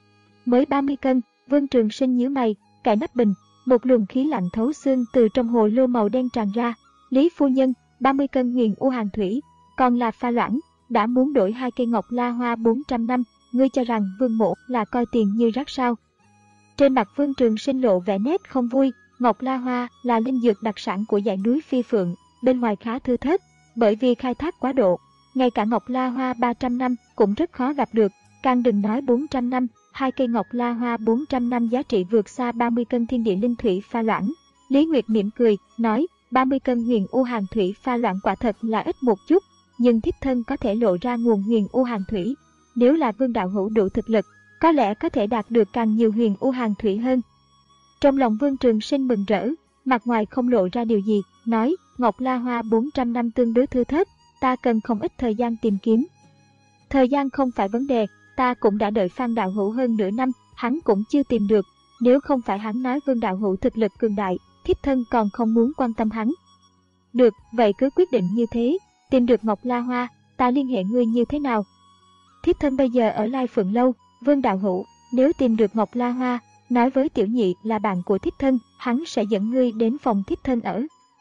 Mới ba mươi cân, Vương Trường Sinh nhíu mày, cài nắp bình, một luồng khí lạnh thấu xương từ trong hồ lô màu đen tràn ra. Lý phu nhân, ba mươi cân huyền u hàn thủy, còn là pha loãng, đã muốn đổi hai cây ngọc la hoa bốn trăm năm, ngươi cho rằng Vương mộ là coi tiền như rác sao? Trên mặt Vương Trường Sinh lộ vẻ nét không vui. Ngọc la hoa là linh dược đặc sản của dãy núi Phi Phượng, bên ngoài khá thưa thớt, bởi vì khai thác quá độ, ngay cả ngọc la hoa ba trăm năm cũng rất khó gặp được, càng đừng nói bốn trăm năm. Hai cây ngọc la hoa bốn trăm năm giá trị vượt xa ba mươi cân thiên địa linh thủy pha loãng. Lý Nguyệt mỉm cười, nói, ba mươi cân huyền u hàn thủy pha loãng quả thật là ít một chút, nhưng thiếp thân có thể lộ ra nguồn huyền u hàn thủy. Nếu là Vương đạo hữu đủ thực lực, có lẽ có thể đạt được càng nhiều huyền u hàn thủy hơn. Trong lòng Vương Trường Sinh mừng rỡ, mặt ngoài không lộ ra điều gì, nói, ngọc la hoa bốn trăm năm tương đối thưa thớt, ta cần không ít thời gian tìm kiếm. Thời gian không phải vấn đề, ta cũng đã đợi Phan đạo hữu hơn nửa năm, hắn cũng chưa tìm được. Nếu không phải hắn nói Vương đạo hữu thực lực cường đại, thiếp thân còn không muốn quan tâm hắn. Được, vậy cứ quyết định như thế, tìm được ngọc la hoa, ta liên hệ ngươi như thế nào? Thiếp thân bây giờ ở Lai Phượng Lâu, Vương đạo hữu, nếu tìm được ngọc la hoa, nói với tiểu nhị là bạn của thiếp thân, hắn sẽ dẫn ngươi đến phòng thiếp thân ở.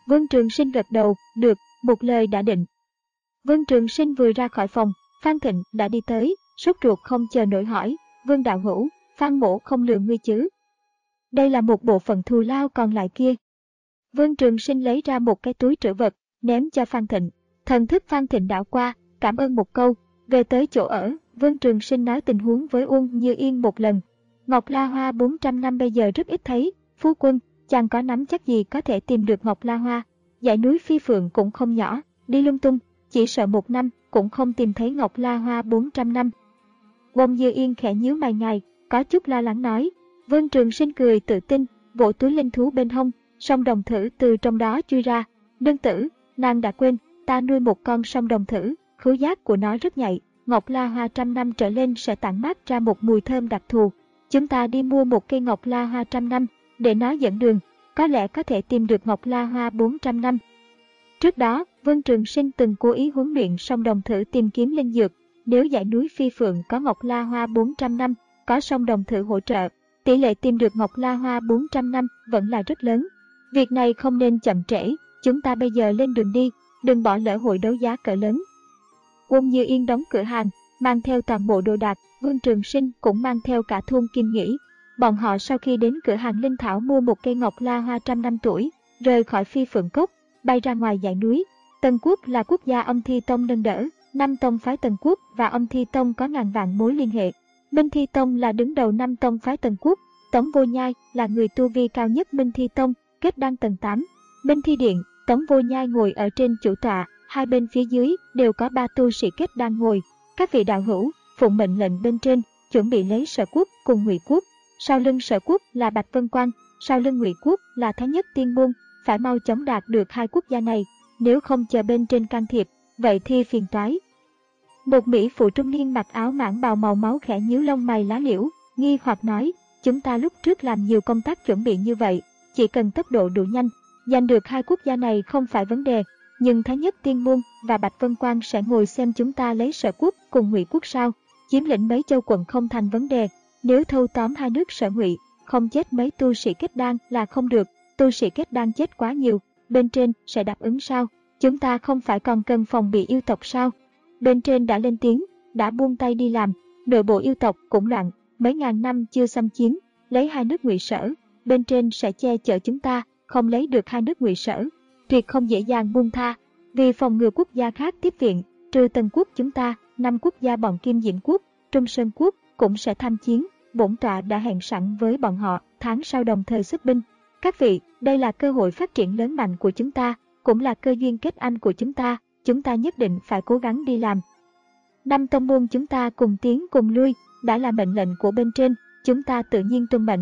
Vương Trường Sinh gật đầu, được, một lời đã định. Vương Trường Sinh vừa ra khỏi phòng, Phan Thịnh đã đi tới, sốt ruột không chờ nổi hỏi, Vương đạo hữu, Phan mỗ không lừa ngươi chứ? Đây là một bộ phận thù lao còn lại kia. Vương Trường Sinh lấy ra một cái túi trữ vật, ném cho Phan Thịnh. Thần thức Phan Thịnh đảo qua, cảm ơn một câu, về tới chỗ ở, Vương Trường Sinh nói tình huống với Uông Như Yên một lần. Ngọc La Hoa bốn trăm năm bây giờ rất ít thấy, phu quân, chàng có nắm chắc gì có thể tìm được Ngọc La Hoa? Dãy núi Phi Phượng cũng không nhỏ, đi lung tung, chỉ sợ một năm cũng không tìm thấy Ngọc La Hoa bốn trăm năm. Uông Như Yên khẽ nhíu mày ngài, có chút lo lắng nói. Vương Trường Sinh cười tự tin, vỗ túi linh thú bên hông, song đồng thử từ trong đó chui ra. Nương tử, nàng đã quên, ta nuôi một con song đồng thử, khứu giác của nó rất nhạy, Ngọc La Hoa trăm năm trở lên sẽ tản mát ra một mùi thơm đặc thù. Chúng ta đi mua một cây Ngọc La Hoa trăm năm, để nó dẫn đường, có lẽ có thể tìm được Ngọc La Hoa bốn trăm năm. Trước đó, Vương Trường Sinh từng cố ý huấn luyện song đồng thử tìm kiếm linh dược, nếu dãy núi Phi Phượng có Ngọc La Hoa bốn trăm năm, có song đồng thử hỗ trợ, tỷ lệ tìm được Ngọc La Hoa bốn trăm năm vẫn là rất lớn. Việc này không nên chậm trễ, chúng ta bây giờ lên đường đi, đừng bỏ lỡ hội đấu giá cỡ lớn. Uông Như Yên đóng cửa hàng, mang theo toàn bộ đồ đạc, Vương Trường Sinh cũng mang theo cả thôn Kim Nghĩ. Bọn họ sau khi đến cửa hàng linh thảo mua một cây Ngọc La Hoa trăm năm tuổi, rời khỏi Phi Phượng Cốc, bay ra ngoài dãy núi. Tần Quốc là quốc gia Âm Thi Tông nâng đỡ, năm tông phái Tần Quốc và Âm Thi Tông có ngàn vạn mối liên hệ. Minh Thi Tông là đứng đầu năm tông phái Tần Quốc, Tống Vô Nhai là người tu vi cao nhất Minh Thi Tông, kết đan tầng tám. Minh Thi Điện, Tống Vô Nhai ngồi ở trên chủ tọa, hai bên phía dưới đều có ba tu sĩ kết đan ngồi. Các vị đạo hữu, phụng mệnh lệnh bên trên, chuẩn bị lấy Sở Quốc cùng Ngụy Quốc. Sau lưng Sở Quốc là Bạch Vân Quan, sau lưng Ngụy Quốc là Thái Nhất Tiên Môn, phải mau chóng đạt được hai quốc gia này, nếu không chờ bên trên can thiệp, vậy thì phiền toái. Một mỹ phụ trung niên mặc áo mãng bào màu máu khẽ nhíu lông mày lá liễu, nghi hoặc nói, chúng ta lúc trước làm nhiều công tác chuẩn bị như vậy, chỉ cần tốc độ đủ nhanh, giành được hai quốc gia này không phải vấn đề, nhưng Thái Nhất Tiên Môn và Bạch Vân Quan sẽ ngồi xem chúng ta lấy Sở Quốc cùng Ngụy Quốc sao? Chiếm lĩnh mấy châu quận không thành vấn đề, nếu thâu tóm hai nước Sở Ngụy, không chết mấy tu sĩ kết đan là không được, tu sĩ kết đan chết quá nhiều, bên trên sẽ đáp ứng sao? Chúng ta không phải còn cần phòng bị yêu tộc sao? Bên trên đã lên tiếng, đã buông tay đi làm, nội bộ yêu tộc cũng loạn, mấy ngàn năm chưa xâm chiếm, lấy hai nước Ngụy Sở, bên trên sẽ che chở chúng ta, không lấy được hai nước Ngụy Sở, tuyệt không dễ dàng buông tha, vì phòng ngừa quốc gia khác tiếp viện, trừ Tần Quốc chúng ta, năm quốc gia bọn Kim Diễm Quốc, Trung Sơn Quốc cũng sẽ tham chiến, bổn tọa đã hẹn sẵn với bọn họ, tháng sau đồng thời xuất binh. Các vị, đây là cơ hội phát triển lớn mạnh của chúng ta, cũng là cơ duyên kết anh của chúng ta, chúng ta nhất định phải cố gắng đi làm. Năm tông môn chúng ta cùng tiến cùng lui, đã là mệnh lệnh của bên trên, chúng ta tự nhiên tuân mệnh.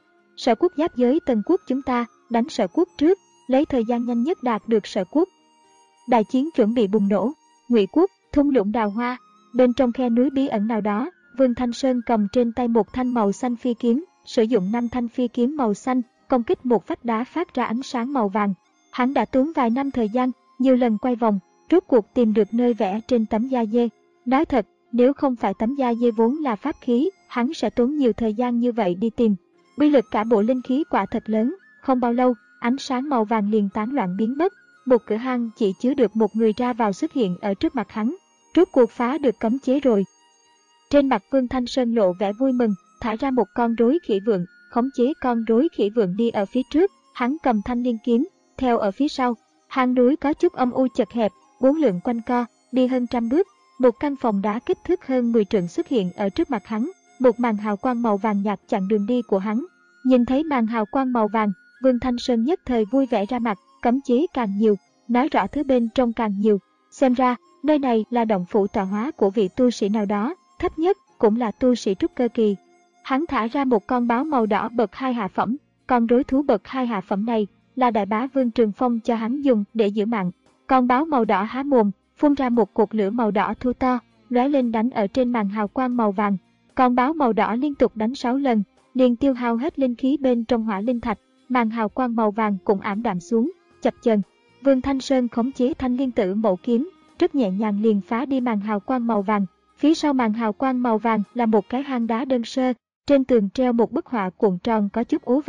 Sở Quốc giáp giới Tần Quốc chúng ta, đánh Sở Quốc trước, lấy thời gian nhanh nhất đạt được Sở Quốc. Đại chiến chuẩn bị bùng nổ, Ngụy Quốc, thung lũng đào hoa, bên trong khe núi bí ẩn nào đó, Vương Thanh Sơn cầm trên tay một thanh màu xanh phi kiếm, sử dụng năm thanh phi kiếm màu xanh, công kích một vách đá phát ra ánh sáng màu vàng. Hắn đã tốn vài năm thời gian, nhiều lần quay vòng, rốt cuộc tìm được nơi vẽ trên tấm da dê. Nói thật, nếu không phải tấm da dê vốn là pháp khí, hắn sẽ tốn nhiều thời gian như vậy đi tìm. Uy lực cả bộ linh khí quả thật lớn, không bao lâu, ánh sáng màu vàng liền tán loạn biến mất. Một cửa hang chỉ chứa được một người ra vào xuất hiện ở trước mặt hắn. Rốt cuộc phá được cấm chế rồi. Trên mặt Vương Thanh Sơn lộ vẻ vui mừng, thả ra một con rối khỉ vượn, khống chế con rối khỉ vượn đi ở phía trước, hắn cầm thanh liên kiếm, theo ở phía sau. Hang núi có chút âm u chật hẹp, bốn lượn quanh co, đi hơn trăm bước, một căn phòng đá kích thước hơn mười trượng xuất hiện ở trước mặt hắn, một màn hào quang màu vàng nhạt chặn đường đi của hắn. Nhìn thấy màn hào quang màu vàng, Vương Thanh Sơn nhất thời vui vẻ ra mặt, cấm chế càng nhiều, nói rõ thứ bên trong càng nhiều. Xem ra, nơi này là động phủ tọa hóa của vị tu sĩ nào đó, thấp nhất cũng là tu sĩ trúc cơ kỳ. Hắn thả ra một con báo màu đỏ bậc hai hạ phẩm, con rối thú bậc hai hạ phẩm này là đại bá Vương Trường Phong cho hắn dùng để giữ mạng. Con báo màu đỏ há mồm, phun ra một cột lửa màu đỏ thu to, lóe lên đánh ở trên màn hào quang màu vàng. Con báo màu đỏ liên tục đánh sáu lần, liền tiêu hao hết linh khí bên trong hỏa linh thạch, màn hào quang màu vàng cũng ảm đạm xuống, chập chờn. Vương Thanh Sơn khống chế thanh liên tử mẫu kiếm, rất nhẹ nhàng liền phá đi màn hào quang màu vàng. Phía sau màn hào quang màu vàng là một cái hang đá đơn sơ, trên tường treo một bức họa cuộn tròn có chút ố vàng,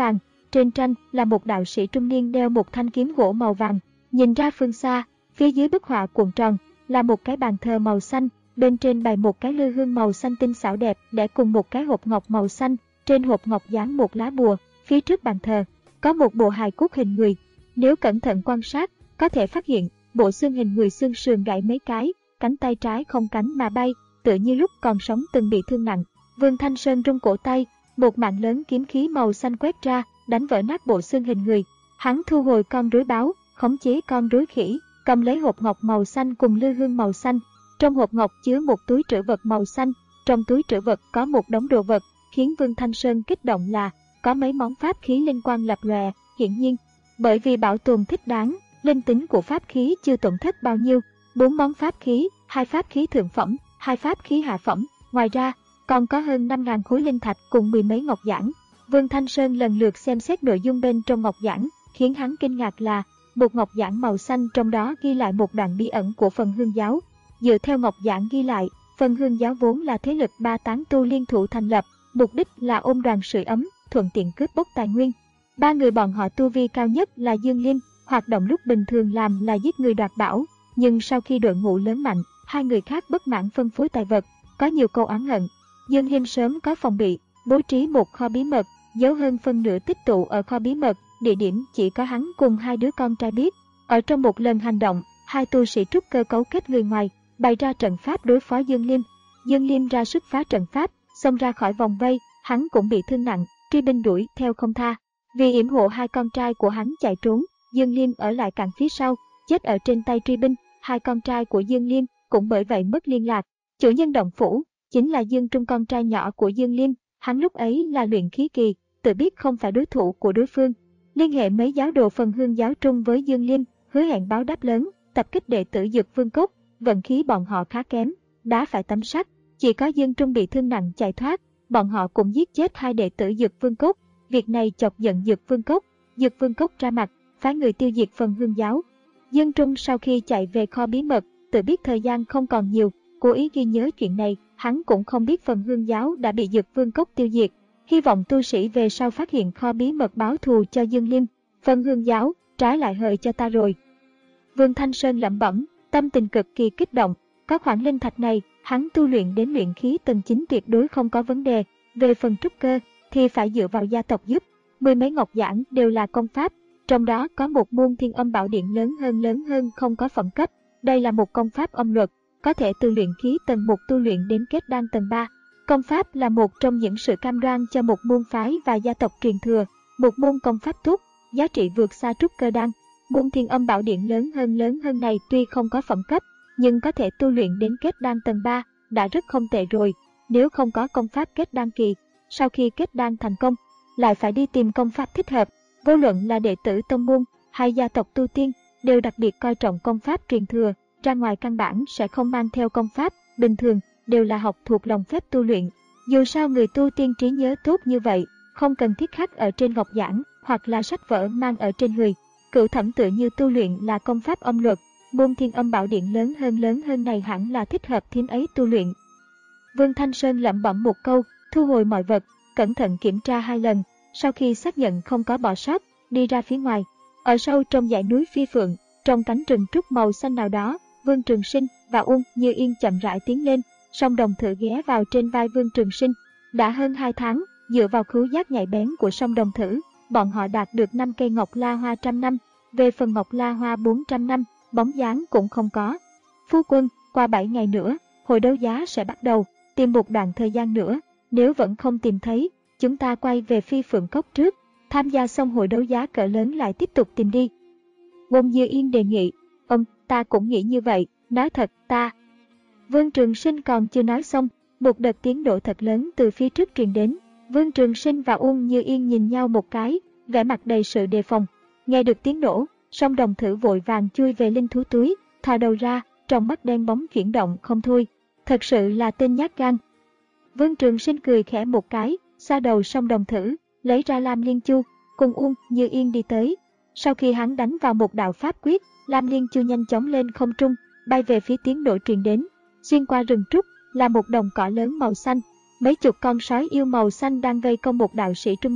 Trên tranh là một đạo sĩ trung niên đeo một thanh kiếm gỗ màu vàng. Nhìn ra phương xa, phía dưới bức họa cuộn tròn là một cái bàn thờ màu xanh, bên trên bày một cái lư hương màu xanh tinh xảo đẹp để cùng một cái hộp ngọc màu xanh, trên hộp ngọc dán một lá bùa. Phía trước bàn thờ có một bộ hài cốt hình người. Nếu cẩn thận quan sát, có thể phát hiện bộ xương hình người xương sườn gãy mấy cái, cánh tay trái không cánh mà bay, tựa như lúc còn sống từng bị thương nặng. Vương Thanh Sơn rung cổ tay, một mạng lớn kiếm khí màu xanh quét ra, đánh vỡ nát bộ xương hình người. Hắn thu hồi con rối báo, khống chế con rối khỉ, cầm lấy hộp ngọc màu xanh cùng lư hương màu xanh. Trong hộp ngọc chứa một túi trữ vật màu xanh, trong túi trữ vật có một đống đồ vật, khiến Vương Thanh Sơn kích động là có mấy món pháp khí linh quang lập lòe. Hiển nhiên, bởi vì bảo tồn thích đáng, linh tính của pháp khí chưa tổn thất bao nhiêu. Bốn món pháp khí, hai pháp khí thượng phẩm, hai pháp khí hạ phẩm. Ngoài ra, còn có hơn năm nghìn khối linh thạch cùng mười mấy ngọc giản. Vương Thanh Sơn lần lượt xem xét nội dung bên trong ngọc giản, khiến hắn kinh ngạc là một ngọc giản màu xanh trong đó ghi lại một đoạn bí ẩn của Phần Hương giáo. Dựa theo ngọc giản ghi lại, Phần Hương giáo vốn là thế lực ba tán tu liên thủ thành lập, mục đích là ôm đoàn sưởi ấm, thuận tiện cướp bóc tài nguyên. Ba người bọn họ tu vi cao nhất là Dương Liêm, hoạt động lúc bình thường làm là giết người đoạt bảo, nhưng sau khi đội ngũ lớn mạnh, hai người khác bất mãn phân phối tài vật, có nhiều câu oán hận. Dương Liêm sớm có phòng bị, bố trí một kho bí mật, giấu hơn phân nửa tích tụ ở kho bí mật, địa điểm chỉ có hắn cùng hai đứa con trai biết. Ở trong một lần hành động, hai tu sĩ trúc cơ cấu kết người ngoài, bày ra trận pháp đối phó Dương Liêm. Dương Liêm ra sức phá trận pháp, xông ra khỏi vòng vây, hắn cũng bị thương nặng, truy binh đuổi theo không tha. Vì yểm hộ hai con trai của hắn chạy trốn, Dương Liêm ở lại cản phía sau, chết ở trên tay truy binh. Hai con trai của Dương Liêm cũng bởi vậy mất liên lạc. Chủ nhân động phủ chính là Dương Trung, con trai nhỏ của Dương Liêm. Hắn lúc ấy là luyện khí kỳ, tự biết không phải đối thủ của đối phương, liên hệ mấy giáo đồ Phần Hương giáo Trung với Dương Liêm, hứa hẹn báo đáp lớn, tập kích đệ tử Dực Vương Cốc. Vận khí bọn họ khá kém, đá phải tấm sắt, chỉ có Dương Trung bị thương nặng chạy thoát. Bọn họ cũng giết chết hai đệ tử Dực Vương Cốc. Việc này chọc giận Dực Vương Cốc. Dực Vương Cốc ra mặt, phái người tiêu diệt Phần Hương giáo. Dương Trung sau khi chạy về kho bí mật, tự biết thời gian không còn nhiều, cố ý ghi nhớ chuyện này. Hắn cũng không biết Phần Hương giáo đã bị Dực Vương Cốc tiêu diệt, hy vọng tu sĩ về sau phát hiện kho bí mật báo thù cho Dương Liêm. Phần Hương giáo trái lại hời cho ta rồi. Vương Thanh Sơn lẩm bẩm, tâm tình cực kỳ kích động. Có khoản linh thạch này, hắn tu luyện đến luyện khí tầng chín tuyệt đối không có vấn đề. Về phần trúc cơ thì phải dựa vào gia tộc giúp. Mười mấy ngọc giản đều là công pháp, trong đó có một môn Thiên Âm Bảo Điện lớn hơn lớn hơn không có phẩm cấp. Đây là một công pháp âm luật, có thể từ luyện khí tầng một tu luyện đến kết đan tầng ba. Công pháp là một trong những sự cam đoan cho một môn phái và gia tộc truyền thừa. Một môn công pháp tốt, giá trị vượt xa trúc cơ đan. Môn Thiên Âm Bảo Điện lớn hơn lớn hơn này tuy không có phẩm cấp, nhưng có thể tu luyện đến kết đan tầng ba, đã rất không tệ rồi. Nếu không có công pháp kết đan kỳ, sau khi kết đan thành công, lại phải đi tìm công pháp thích hợp. Vô luận là đệ tử tông môn hay gia tộc tu tiên, đều đặc biệt coi trọng công pháp truyền thừa, ra ngoài căn bản sẽ không mang theo công pháp, bình thường đều là học thuộc lòng phép tu luyện. Dù sao người tu tiên trí nhớ tốt như vậy, không cần thiết khắc ở trên ngọc giản hoặc là sách vở mang ở trên người. Cửu Thẩm tự như tu luyện là công pháp âm luật, môn Thiên Âm Bảo Điện lớn hơn lớn hơn này hẳn là thích hợp thím ấy tu luyện. Vương Thanh Sơn lẩm bẩm một câu, thu hồi mọi vật, cẩn thận kiểm tra hai lần, sau khi xác nhận không có bỏ sót, đi ra phía ngoài. Ở sâu trong dãy núi Phi Phượng, trong cánh rừng trúc màu xanh nào đó, Vương Trường Sinh và Uông Như Yên chậm rãi tiến lên. Song Đồng Thử ghé vào trên vai Vương Trường Sinh. Đã hơn hai tháng, dựa vào khứu giác nhạy bén của Song Đồng Thử, bọn họ đạt được năm cây ngọc la hoa trăm năm. Về phần ngọc la hoa bốn trăm năm, bóng dáng cũng không có. Phu quân, qua bảy ngày nữa, hội đấu giá sẽ bắt đầu, tìm một đoạn thời gian nữa. Nếu vẫn không tìm thấy, chúng ta quay về Phi Phượng Cốc trước, tham gia xong hội đấu giá cỡ lớn lại tiếp tục tìm đi. Uông Như Yên đề nghị, ông, ta cũng nghĩ như vậy, nói thật, ta... Vương Trường Sinh còn chưa nói xong, một đợt tiếng nổ thật lớn từ phía trước truyền đến. Vương Trường Sinh và Uông Như Yên nhìn nhau một cái, vẻ mặt đầy sự đề phòng. Nghe được tiếng nổ, Song Đồng Thử vội vàng chui về linh thú túi, thò đầu ra, trong mắt đen bóng chuyển động không thôi. Thật sự là tên nhát gan. Vương Trường Sinh cười khẽ một cái, xoa đầu Song Đồng Thử, lấy ra Lam Liên Chu, cùng Uông Như Yên đi tới. Sau khi hắn đánh vào một đạo pháp quyết, Lam Liên Chu nhanh chóng lên không trung, bay về phía tiếng nổ truyền đến. Xuyên qua rừng trúc là một đồng cỏ lớn màu xanh, mấy chục con sói yêu màu xanh đang vây công một đạo sĩ trung niên.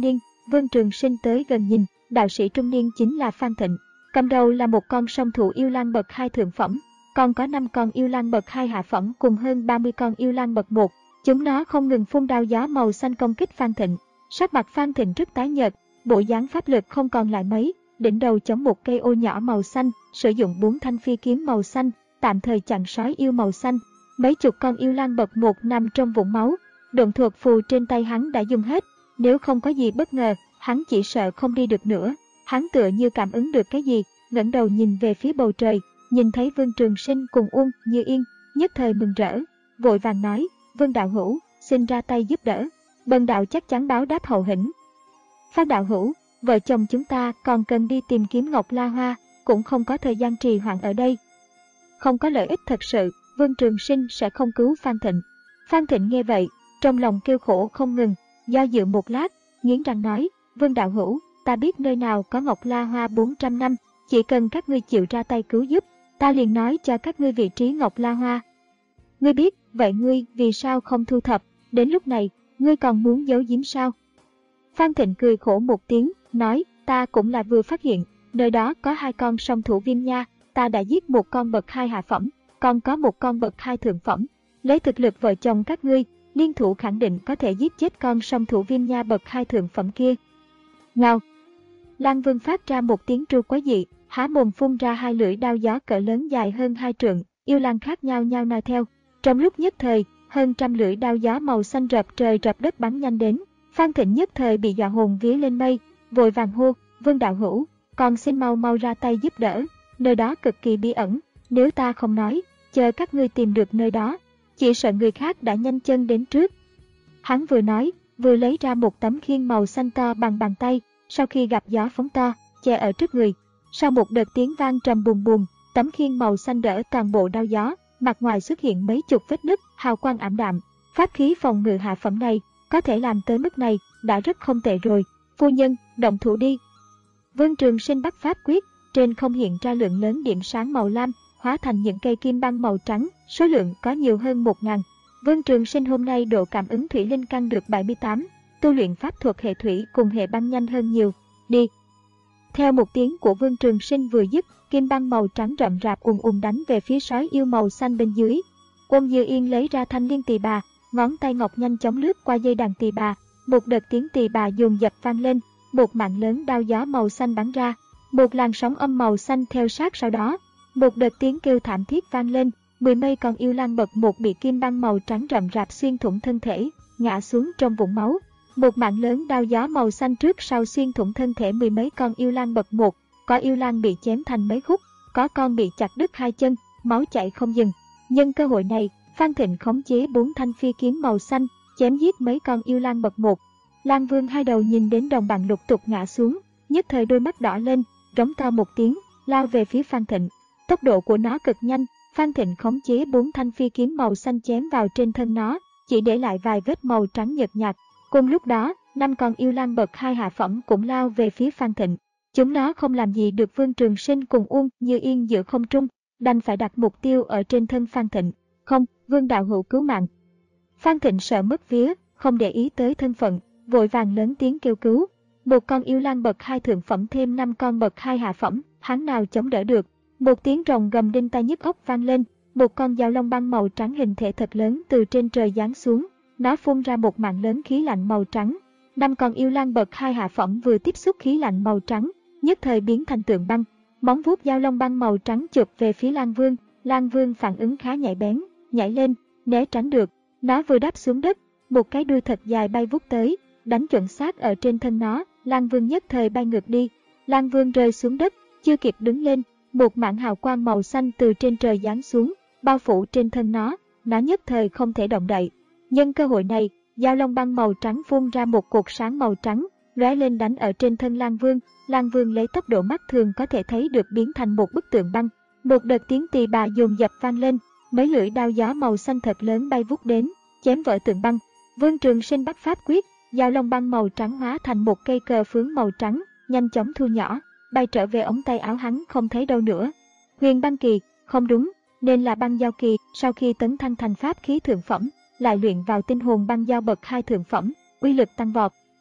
Vương Trường Sinh tới gần nhìn, đạo sĩ trung niên chính là Phan Thịnh. Cầm đầu là một con song thủ yêu lang bậc hai thượng phẩm, còn có năm con yêu lang bậc hai hạ phẩm cùng hơn ba mươi con yêu lang bậc một. Chúng nó không ngừng phun đao gió màu xanh công kích Phan Thịnh. Sắc mặt Phan Thịnh rất tái nhợt, bộ dáng pháp lực không còn lại mấy, đỉnh đầu chống một cây ô nhỏ màu xanh, sử dụng bốn thanh phi kiếm màu xanh, tạm thời chặn sói yêu màu xanh. Mấy chục con yêu lang bậc một nằm trong vũng máu, độn thuật phù trên tay hắn đã dùng hết, nếu không có gì bất ngờ, hắn chỉ sợ không đi được nữa. Hắn tựa như cảm ứng được cái gì, ngẩng đầu nhìn về phía bầu trời, nhìn thấy Vương Trường Sinh cùng Uông Như Yên, nhất thời mừng rỡ, vội vàng nói: Vương đạo hữu, xin ra tay giúp đỡ, bần đạo chắc chắn báo đáp hậu hĩnh. Phan đạo hữu, vợ chồng chúng ta còn cần đi tìm kiếm Ngọc La Hoa, cũng không có thời gian trì hoãn ở đây. Không có lợi ích thật sự, Vương Trường Sinh sẽ không cứu Phan Thịnh. Phan Thịnh nghe vậy, trong lòng kêu khổ không ngừng, do dự một lát, nghiến răng nói: Vương đạo hữu, ta biết nơi nào có Ngọc La Hoa bốn trăm năm, chỉ cần các ngươi chịu ra tay cứu giúp, ta liền nói cho các ngươi vị trí Ngọc La Hoa. Ngươi biết, vậy ngươi vì sao không thu thập, đến lúc này, ngươi còn muốn giấu giếm sao? Phan Thịnh cười khổ một tiếng, nói: ta cũng là vừa phát hiện, nơi đó có hai con song thủ viêm nha, ta đã giết một con bậc hai hạ phẩm, còn có một con bậc hai thượng phẩm. Lấy thực lực vợ chồng các ngươi, liên thủ khẳng định có thể giết chết con song thủ viêm nha bậc hai thượng phẩm kia. Ngao! Lang Vương phát ra một tiếng tru quái dị, há mồm phun ra hai lưỡi đao gió cỡ lớn dài hơn hai trượng, yêu lang khác nhau nhau noi theo. Trong lúc nhất thời, hơn trăm lưỡi đao gió màu xanh rợp trời rợp đất bắn nhanh đến. Phan Thịnh nhất thời bị dọa hồn vía lên mây, vội vàng hô: Vương đạo hữu, còn xin mau mau ra tay giúp đỡ, nơi đó cực kỳ bí ẩn, nếu ta không nói, chờ các ngươi tìm được nơi đó, chỉ sợ người khác đã nhanh chân đến trước. Hắn vừa nói, vừa lấy ra một tấm khiên màu xanh to bằng bàn tay, sau khi gặp gió phóng to, che ở trước người. Sau một đợt tiếng vang trầm bùm bùm, tấm khiên màu xanh đỡ toàn bộ đao gió, mặt ngoài xuất hiện mấy chục vết nứt, hào quang ảm đạm. Pháp khí phòng ngự hạ phẩm này, có thể làm tới mức này, đã rất không tệ rồi. Phu nhân, động thủ đi. Vương Trường Sinh bắt pháp quyết, trên không hiện ra lượng lớn điểm sáng màu lam, hóa thành những cây kim băng màu trắng, số lượng có nhiều hơn một ngàn. Vương Trường Sinh hôm nay độ cảm ứng thủy linh căn được bảy mươi tám, tu luyện pháp thuật hệ thủy cùng hệ băng nhanh hơn nhiều. Đi! Theo một tiếng của Vương Trường Sinh vừa dứt, kim băng màu trắng rậm rạp ùn ùn đánh về phía sói yêu màu xanh bên dưới. Uông Như Yên lấy ra thanh liên tỳ bà, ngón tay ngọc nhanh chóng lướt qua dây đàn tỳ bà, một đợt tiếng tỳ bà dồn dập vang lên, một mạng lớn đao gió màu xanh bắn ra, một làn sóng âm màu xanh theo sát sau đó, một đợt tiếng kêu thảm thiết vang lên, mười mấy con yêu lang bậc một bị kim băng màu trắng rậm rạp xuyên thủng thân thể, ngã xuống trong vũng máu. Một mạng lớn đao gió màu xanh trước sau xuyên thủng thân thể mười mấy con yêu lang bậc một, có yêu lang bị chém thành mấy khúc, có con bị chặt đứt hai chân, máu chảy không dừng. Nhân cơ hội này, Phan Thịnh khống chế bốn thanh phi kiếm màu xanh, chém giết mấy con yêu lang bậc một. Lang Vương hai đầu nhìn đến đồng bạn lục tục ngã xuống, nhất thời đôi mắt đỏ lên, rống to một tiếng, lao về phía Phan Thịnh. Tốc độ của nó cực nhanh, Phan Thịnh khống chế bốn thanh phi kiếm màu xanh chém vào trên thân nó, chỉ để lại vài vết màu trắng nhợt nhạt. Cùng lúc đó, năm con yêu lang bậc hai hạ phẩm cũng lao về phía Phan Thịnh. Chúng nó không làm gì được Vương Trường Sinh cùng Uông Như Yên giữa không trung, đành phải đặt mục tiêu ở trên thân Phan Thịnh. Không, Vương đạo hữu cứu mạng. Phan Thịnh sợ mất vía, không để ý tới thân phận, vội vàng lớn tiếng kêu cứu. Một con yêu lang bậc hai thượng phẩm thêm năm con bậc hai hạ phẩm, hắn nào chống đỡ được. Một tiếng rồng gầm đinh tai nhức óc vang lên, một con dao long băng màu trắng hình thể thật lớn từ trên trời giáng xuống. Nó phun ra một mảng lớn khí lạnh màu trắng. Năm con yêu lang bậc hai hạ phẩm vừa tiếp xúc khí lạnh màu trắng, nhất thời biến thành tượng băng. Móng vuốt dao long băng màu trắng chụp về phía Lang Vương. Lang Vương phản ứng khá nhạy bén, nhảy lên, né tránh được. Nó vừa đáp xuống đất, một cái đuôi thật dài bay vút tới, đánh chuẩn xác ở trên thân nó. Lang Vương nhất thời bay ngược đi. Lang Vương rơi xuống đất, chưa kịp đứng lên, một mảng hào quang màu xanh từ trên trời giáng xuống, bao phủ trên thân nó. Nó nhất thời không thể động đậy. Nhân cơ hội này, dao long băng màu trắng phun ra một cột sáng màu trắng, lóe lên đánh ở trên thân Lang Vương. Lang Vương lấy tốc độ mắt thường có thể thấy được biến thành một bức tượng băng. Một đợt tiếng tỳ bà dồn dập vang lên, mấy lưỡi đao gió màu xanh thật lớn bay vút đến, chém vỡ tượng băng. Vương Trường Sinh bắt pháp quyết, dao long băng màu trắng hóa thành một cây cờ phướng màu trắng, nhanh chóng thu nhỏ, bay trở về ống tay áo hắn không thấy đâu nữa. Huyền băng kỳ, không đúng, nên là băng giao kỳ. Sau khi tấn thăng thành pháp khí thượng phẩm, lại luyện vào tinh hồn băng giao bậc hai thượng phẩm, uy lực tăng vọt.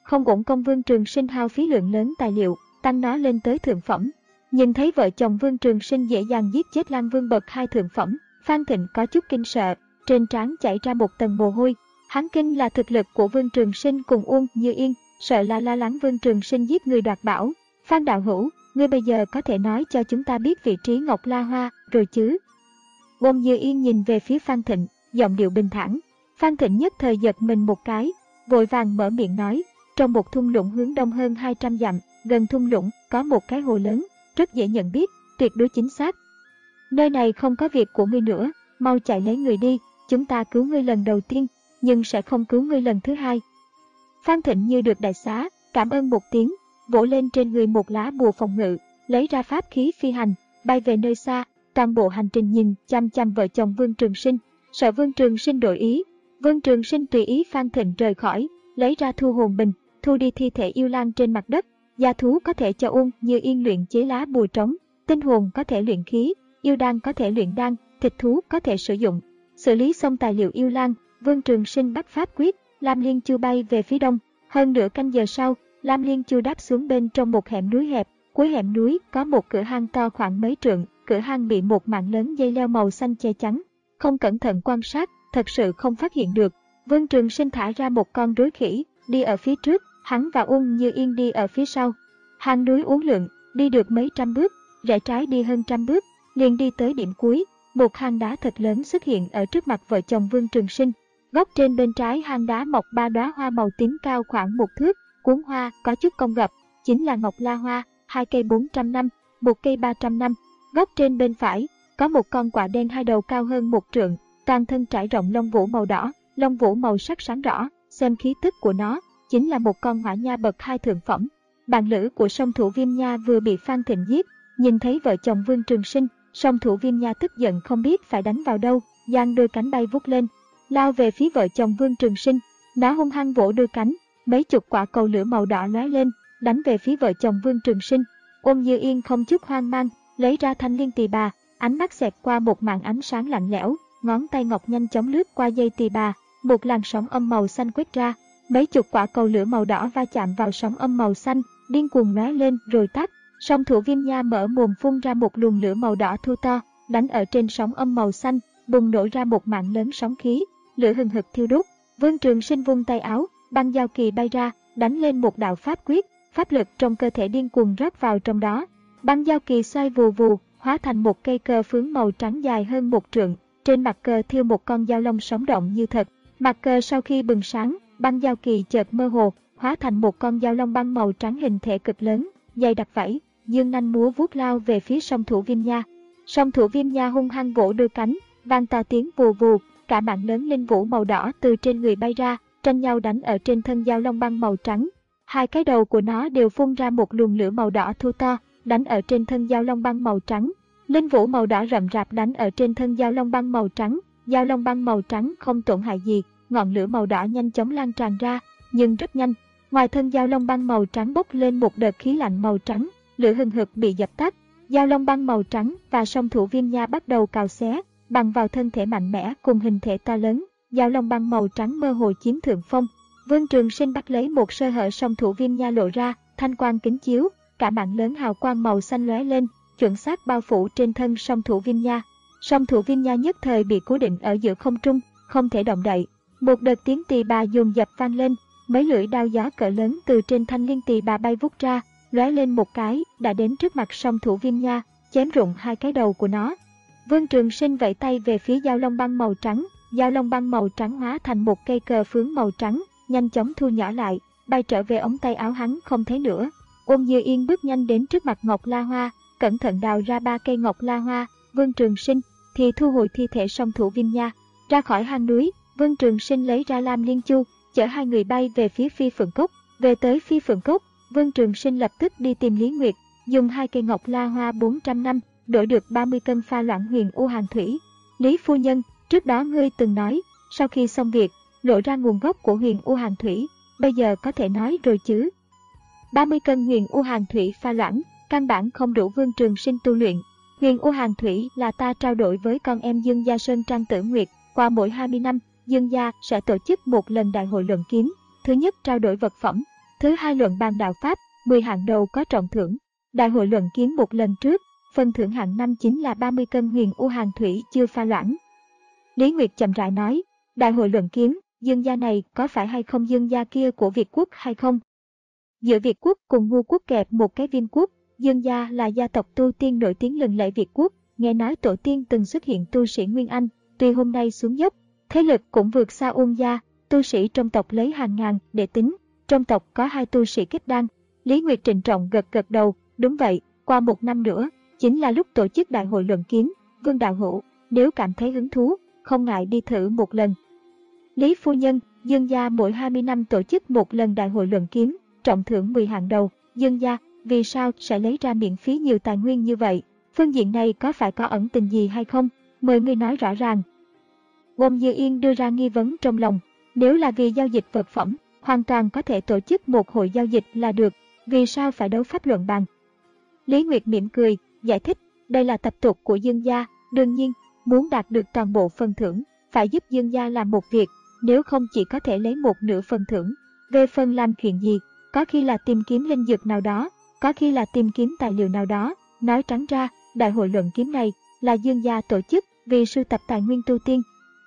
Không uổng công Vương Trường Sinh hao phí lượng lớn tài liệu, tăng nó lên tới thượng phẩm. Nhìn thấy vợ chồng Vương Trường Sinh dễ dàng giết chết Lang Vương bậc hai thượng phẩm, Phan Thịnh có chút kinh sợ, trên trán chảy ra một tầng mồ hôi. Hắn kinh là thực lực của Vương Trường Sinh cùng Uông Như Yên, sợ là lo lắng Vương Trường Sinh giết người đoạt bảo. Phan đạo hữu, ngươi bây giờ có thể nói cho chúng ta biết vị trí Ngọc La Hoa rồi chứ? Uông Như Yên nhìn về phía Phan Thịnh, giọng điệu bình thản. Phan Thịnh nhất thời giật mình một cái, vội vàng mở miệng nói, trong một thung lũng hướng đông hơn hai trăm dặm, gần thung lũng có một cái hồ lớn, rất dễ nhận biết, tuyệt đối chính xác. Nơi này không có việc của ngươi nữa, mau chạy lấy người đi, chúng ta cứu ngươi lần đầu tiên, nhưng sẽ không cứu ngươi lần thứ hai. Phan Thịnh như được đại xá, cảm ơn một tiếng, vỗ lên trên người một lá bùa phòng ngự, lấy ra pháp khí phi hành, bay về nơi xa. Toàn bộ hành trình nhìn chăm chăm vợ chồng Vương Trường Sinh, sợ Vương Trường Sinh đổi ý. Vương Trường Sinh tùy ý Phan Thịnh rời khỏi, lấy ra thu hồn bình, thu đi thi thể yêu lang trên mặt đất. Gia thú có thể cho Uông Như Yên luyện chế lá bùa trống, tinh hồn có thể luyện khí, yêu đan có thể luyện đan, thịt thú có thể sử dụng. Xử lý xong tài liệu yêu lang, Vương Trường Sinh bắt pháp quyết, Lam Liên Chu bay về phía đông. Hơn nửa canh giờ sau, Lam Liên Chu đáp xuống bên trong một hẻm núi hẹp. Cuối hẻm núi có một cửa hang to khoảng mấy trượng, cửa hang bị một mảng lớn dây leo màu xanh che chắn. Không cẩn thận quan sát, thật sự không phát hiện được. Vương Trường Sinh thả ra một con rối khỉ, đi ở phía trước, hắn và Uông Như Yên đi ở phía sau. Hang núi uốn lượn, đi được mấy trăm bước, rẽ trái đi hơn trăm bước, liền đi tới điểm cuối. Một hang đá thật lớn xuất hiện ở trước mặt vợ chồng Vương Trường Sinh. Góc trên bên trái hang đá mọc ba đóa hoa màu tím cao khoảng một thước, cuốn hoa có chút cong gập, chính là Ngọc La Hoa, hai cây bốn trăm năm, một cây ba trăm năm. Góc trên bên phải có một con quạ đen hai đầu cao hơn một trượng, toàn thân trải rộng lông vũ màu đỏ, lông vũ màu sắc sáng rõ, xem khí tức của nó chính là một con hỏa nha bậc hai thượng phẩm. Bạn lữ của song thủ Viêm Nha vừa bị Phan Thịnh giết, nhìn thấy vợ chồng Vương Trường Sinh, song thủ Viêm Nha tức giận không biết phải đánh vào đâu, giang đôi cánh bay vút lên, lao về phía vợ chồng Vương Trường Sinh. Nó hung hăng vỗ đôi cánh, mấy chục quả cầu lửa màu đỏ lóe lên, đánh về phía vợ chồng Vương Trường Sinh. Uông Như Yên không chút hoang mang, lấy ra thanh liên tỳ bà, ánh mắt xẹt qua một màn ánh sáng lạnh lẽo, ngón tay ngọc nhanh chóng lướt qua dây tỳ bà, một làn sóng âm màu xanh quét ra, mấy chục quả cầu lửa màu đỏ va chạm vào sóng âm màu xanh, điên cuồng lóe lên rồi tắt. Song thủ Viêm Nha mở mồm phun ra một luồng lửa màu đỏ thu to, đánh ở trên sóng âm màu xanh, bùng nổ ra một mảng lớn sóng khí, lửa hừng hực thiêu đốt. Vương Trường Sinh vung tay áo, băng giao kỳ bay ra, đánh lên một đạo pháp quyết, pháp lực trong cơ thể điên cuồng rót vào trong đó. Băng giao kỳ xoay vù vù, hóa thành một cây cờ phướng màu trắng dài hơn một trượng, trên mặt cờ thiêu một con dao long sống động như thật. Mặt cờ sau khi bừng sáng, băng giao kỳ chợt mơ hồ, hóa thành một con dao long băng màu trắng hình thể cực lớn, dày đặc vảy, dương nanh múa vuốt lao về phía song thủ Viêm Nha. Song thủ Viêm Nha hung hăng vỗ đôi cánh, vang to tiếng vù vù, cả mạng lớn linh vũ màu đỏ từ trên người bay ra, tranh nhau đánh ở trên thân dao long băng màu trắng. Hai cái đầu của nó đều phun ra một luồng lửa màu đỏ thu to, đánh ở trên thân dao long băng màu trắng. Linh vũ màu đỏ rậm rạp đánh ở trên thân dao long băng màu trắng, dao long băng màu trắng không tổn hại gì, ngọn lửa màu đỏ nhanh chóng lan tràn ra, nhưng rất nhanh. Ngoài thân dao long băng màu trắng bốc lên một đợt khí lạnh màu trắng, lửa hừng hực bị dập tắt. Dao long băng màu trắng và song thủ Viêm Nha bắt đầu cào xé, bằng vào thân thể mạnh mẽ cùng hình thể to lớn, dao long băng màu trắng mơ hồ chiếm thượng phong. Vương Trường Sinh bắt lấy một sơ hở song thủ Viêm Nha lộ ra, thanh quang kính chiếu, cả mạng lớn hào quang màu xanh lóe lên, chuẩn xác bao phủ trên thân song thủ Viêm Nha. Song thủ Viêm Nha nhất thời bị cố định ở giữa không trung, không thể động đậy. Một đợt tiếng tỳ bà dồn dập vang lên, mấy lưỡi đao gió cỡ lớn từ trên thanh liên tỳ bà bay vút ra, lóe lên một cái, đã đến trước mặt song thủ Viêm Nha, chém rụng hai cái đầu của nó. Vương Trường Sinh vẫy tay về phía dao long băng màu trắng, dao long băng màu trắng hóa thành một cây cờ phướng màu trắng, nhanh chóng thu nhỏ lại, bay trở về ống tay áo hắn không thấy nữa. Uông Như Yên bước nhanh đến trước mặt Ngọc La Hoa, cẩn thận đào ra ba cây Ngọc La Hoa. Vương Trường Sinh thì thu hồi thi thể song thủ Viêm Nha. Ra khỏi hang núi, Vương Trường Sinh lấy ra Lam Liên Chu, chở hai người bay về phía Phi Phượng Cốc. Về tới Phi Phượng Cốc, Vương Trường Sinh lập tức đi tìm Lý Nguyệt, dùng hai cây Ngọc La Hoa bốn trăm năm, đổi được ba mươi cân pha loãng huyền u hàn thủy. Lý phu nhân, trước đó ngươi từng nói, sau khi xong việc, lộ ra nguồn gốc của huyền u hàn thủy, bây giờ có thể nói rồi chứ? ba mươi cân huyền u hàn thủy pha loãng, căn bản không đủ Vương Trường Sinh tu luyện. Huyền u hàn thủy là ta trao đổi với con em Dương gia Sơn Trang Tử Nguyệt, qua mỗi hai mươi năm, Dương gia sẽ tổ chức một lần đại hội luận kiếm. Thứ nhất trao đổi vật phẩm, Thứ hai, luận bàn đạo Pháp, mười hạng đầu có trọng thưởng. Đại hội luận kiếm một lần trước, phần thưởng hạng năm chính là ba mươi cân huyền u hàng thủy chưa pha loãng. Lý Nguyệt chậm rãi nói, đại hội luận kiếm, Dương gia này có phải hay không Dương gia kia của Việt quốc hay không? Giữa Việt quốc cùng Ngu quốc kẹp một cái Viên quốc, Dương gia là gia tộc tu tiên nổi tiếng lừng lẫy Việt quốc, nghe nói tổ tiên từng xuất hiện tu sĩ Nguyên Anh, tuy hôm nay xuống dốc, thế lực cũng vượt xa Uông gia, tu sĩ trong tộc lấy hàng ngàn để tính, trong tộc có hai tu sĩ kết đan. Lý Nguyệt trịnh trọng gật gật đầu, đúng vậy, qua một năm nữa, chính là lúc tổ chức đại hội luận kiếm, Vương đạo hữu, nếu cảm thấy hứng thú, không ngại đi thử một lần. Lý phu nhân, Dương gia mỗi hai mươi năm tổ chức một lần đại hội luận kiếm, trọng thưởng mười hạng đầu, Dương gia, vì sao sẽ lấy ra miễn phí nhiều tài nguyên như vậy? Phương diện này có phải có ẩn tình gì hay không? Mời ngươi nói rõ ràng. Gồm Như Yên đưa ra nghi vấn trong lòng, nếu là vì giao dịch vật phẩm, hoàn toàn có thể tổ chức một hội giao dịch là được, vì sao phải đấu pháp luận bàn? Lý Nguyệt mỉm cười, giải thích, đây là tập tục của Dương gia, đương nhiên, muốn đạt được toàn bộ phần thưởng, phải giúp Dương gia làm một việc, nếu không chỉ có thể lấy một nửa phần thưởng. Về phần làm chuyện gì, có khi là tìm kiếm linh dược nào đó, có khi là tìm kiếm tài liệu nào đó, nói trắng ra, đại hội luận kiếm này là Dương gia tổ chức vì sưu tập tài nguyên tu tiên.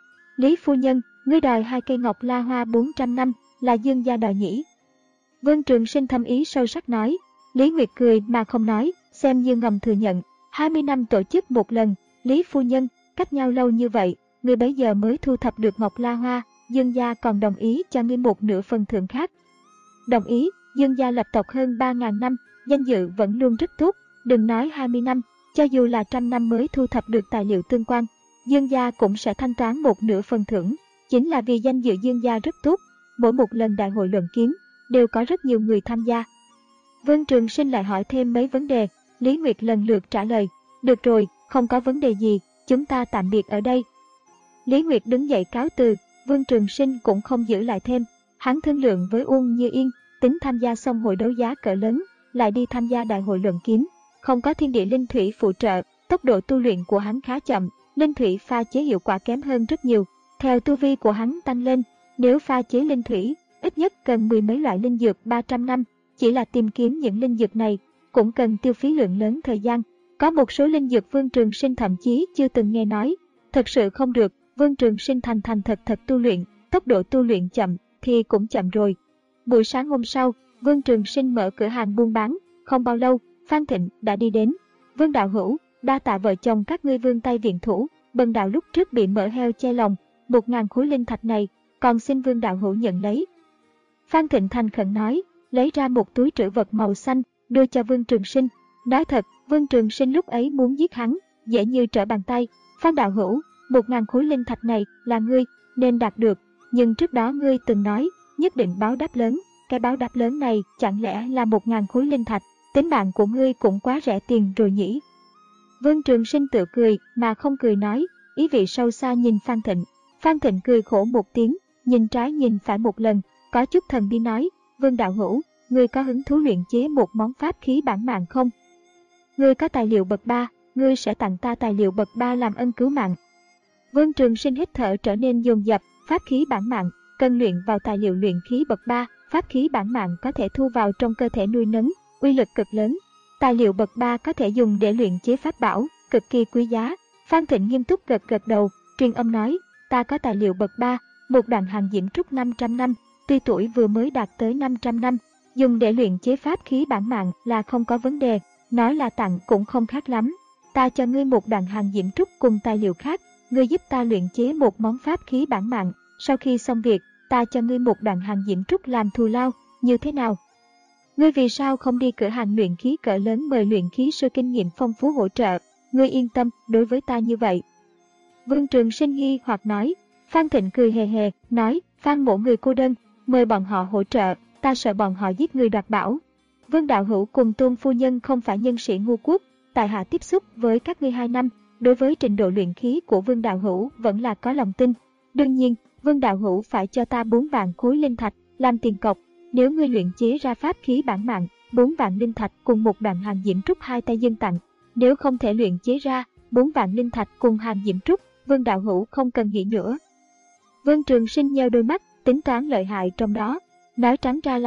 Lý phu nhân, ngươi đòi hai cây ngọc la hoa bốn trăm năm, là Dương gia đòi nhỉ? Vương Trường Sinh thâm ý sâu sắc nói. Lý Nguyệt cười mà không nói, xem như ngầm thừa nhận, hai mươi năm tổ chức một lần, Lý phu nhân, cách nhau lâu như vậy, ngươi bấy giờ mới thu thập được ngọc la hoa, Dương gia còn đồng ý cho ngươi một nửa phần thưởng khác. Đồng ý, Dương gia lập tộc hơn ba nghìn năm, danh dự vẫn luôn rất tốt, đừng nói hai mươi năm, cho dù là trăm năm mới thu thập được tài liệu tương quan, Dương gia cũng sẽ thanh toán một nửa phần thưởng, chính là vì danh dự Dương gia rất tốt, mỗi một lần đại hội luận kiếm, đều có rất nhiều người tham gia. Vương Trường Sinh lại hỏi thêm mấy vấn đề, Lý Nguyệt lần lượt trả lời, được rồi, không có vấn đề gì, chúng ta tạm biệt ở đây. Lý Nguyệt đứng dậy cáo từ, Vương Trường Sinh cũng không giữ lại thêm, hắn thương lượng với Uông Như Yên, tính tham gia xong hội đấu giá cỡ lớn, lại đi tham gia đại hội luận kiếm, không có thiên địa linh thủy phụ trợ, tốc độ tu luyện của hắn khá chậm, linh thủy pha chế hiệu quả kém hơn rất nhiều, theo tu vi của hắn tăng lên, nếu pha chế linh thủy, ít nhất cần mười mấy loại linh dược ba trăm năm, chỉ là tìm kiếm những linh dược này, cũng cần tiêu phí lượng lớn thời gian, có một số linh dược Vương Trường Sinh thậm chí chưa từng nghe nói, thật sự không được, Vương Trường Sinh thành thành thật thật tu luyện, tốc độ tu luyện chậm thì cũng chậm rồi. Buổi sáng hôm sau, Vương Trường Sinh mở cửa hàng buôn bán, không bao lâu, Phan Thịnh đã đi đến. Vương đạo hữu, đa tạ vợ chồng các ngươi vương tay viện thủ, bần đạo lúc trước bị mỡ heo che lòng, một ngàn khối linh thạch này, còn xin Vương đạo hữu nhận lấy. Phan Thịnh thành khẩn nói, lấy ra một túi trữ vật màu xanh, đưa cho Vương Trường Sinh. Nói thật, Vương Trường Sinh lúc ấy muốn giết hắn, dễ như trở bàn tay. Phan đạo hữu, một ngàn khối linh thạch này là ngươi nên đạt được, nhưng trước đó ngươi từng nói nhất định báo đáp lớn, cái báo đáp lớn này chẳng lẽ là một ngàn khối linh thạch? Tính mạng của ngươi cũng quá rẻ tiền rồi nhỉ? Vương Trường Sinh tự cười mà không cười nói, ý vị sâu xa nhìn Phan Thịnh. Phan Thịnh cười khổ một tiếng, nhìn trái nhìn phải một lần, có chút thần bí nói, Vương đạo hữu, ngươi có hứng thú luyện chế một món pháp khí bản mạng không? Ngươi có tài liệu bậc ba, ngươi sẽ tặng ta tài liệu bậc ba làm ân cứu mạng. Vương Trường Sinh hít thở trở nên dồn dập, pháp khí bản mạng, cần luyện vào tài liệu luyện khí bậc ba, pháp khí bản mạng có thể thu vào trong cơ thể nuôi nấng, uy lực cực lớn. Tài liệu bậc ba có thể dùng để luyện chế pháp bảo, cực kỳ quý giá. Phan Thịnh nghiêm túc gật gật đầu, truyền âm nói, ta có tài liệu bậc ba, một đoạn hàng diễm trúc năm trăm năm, tuy tuổi vừa mới đạt tới năm trăm năm, dùng để luyện chế pháp khí bản mạng là không có vấn đề, nói là tặng cũng không khác lắm. Ta cho ngươi một đoạn hàng diễm trúc cùng tài liệu khác, ngươi giúp ta luyện chế một món pháp khí bản mạng, sau khi xong việc, ta cho ngươi một đoạn hàng diễm trúc làm thù lao, như thế nào? Ngươi vì sao không đi cửa hàng luyện khí cỡ lớn mời luyện khí sư kinh nghiệm phong phú hỗ trợ, ngươi yên tâm đối với ta như vậy. Vương Trường Sinh nghi hoặc nói, Phan Thịnh cười hề hề, nói, Phan mộ người cô đơn, mời bọn họ hỗ trợ, ta sợ bọn họ giết người đoạt bảo. Vương đạo hữu cùng Tôn phu nhân không phải nhân sĩ ngu quốc, tại hạ tiếp xúc với các ngươi hai năm, đối với trình độ luyện khí của Vương đạo hữu vẫn là có lòng tin. Đương nhiên, Vương đạo hữu phải cho ta bốn vạn khối linh thạch làm tiền cọc, nếu ngươi luyện chế ra pháp khí bản mạng, bốn vạn linh thạch cùng một đoạn hàng diễm trúc hai tay dân tặng. Nếu không thể luyện chế ra bốn vạn linh thạch cùng hàng diễm trúc, Vương đạo hữu không cần nghĩ nữa. Vương Trường Sinh nheo đôi mắt, tính toán lợi hại trong đó, nói trắng ra là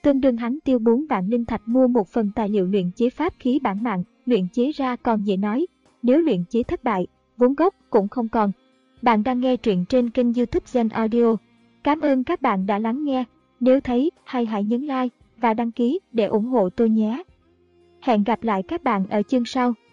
Tương đương hắn tiêu bốn vạn linh thạch mua một phần tài liệu luyện chế pháp khí bản mạng, luyện chế ra còn dễ nói, nếu luyện chế thất bại, vốn gốc cũng không còn. Bạn đang nghe truyện trên kênh YouTube Zen Audio. Cảm ơn các bạn đã lắng nghe. Nếu thấy hay hãy nhấn like và đăng ký để ủng hộ tôi nhé. Hẹn gặp lại các bạn ở chương sau.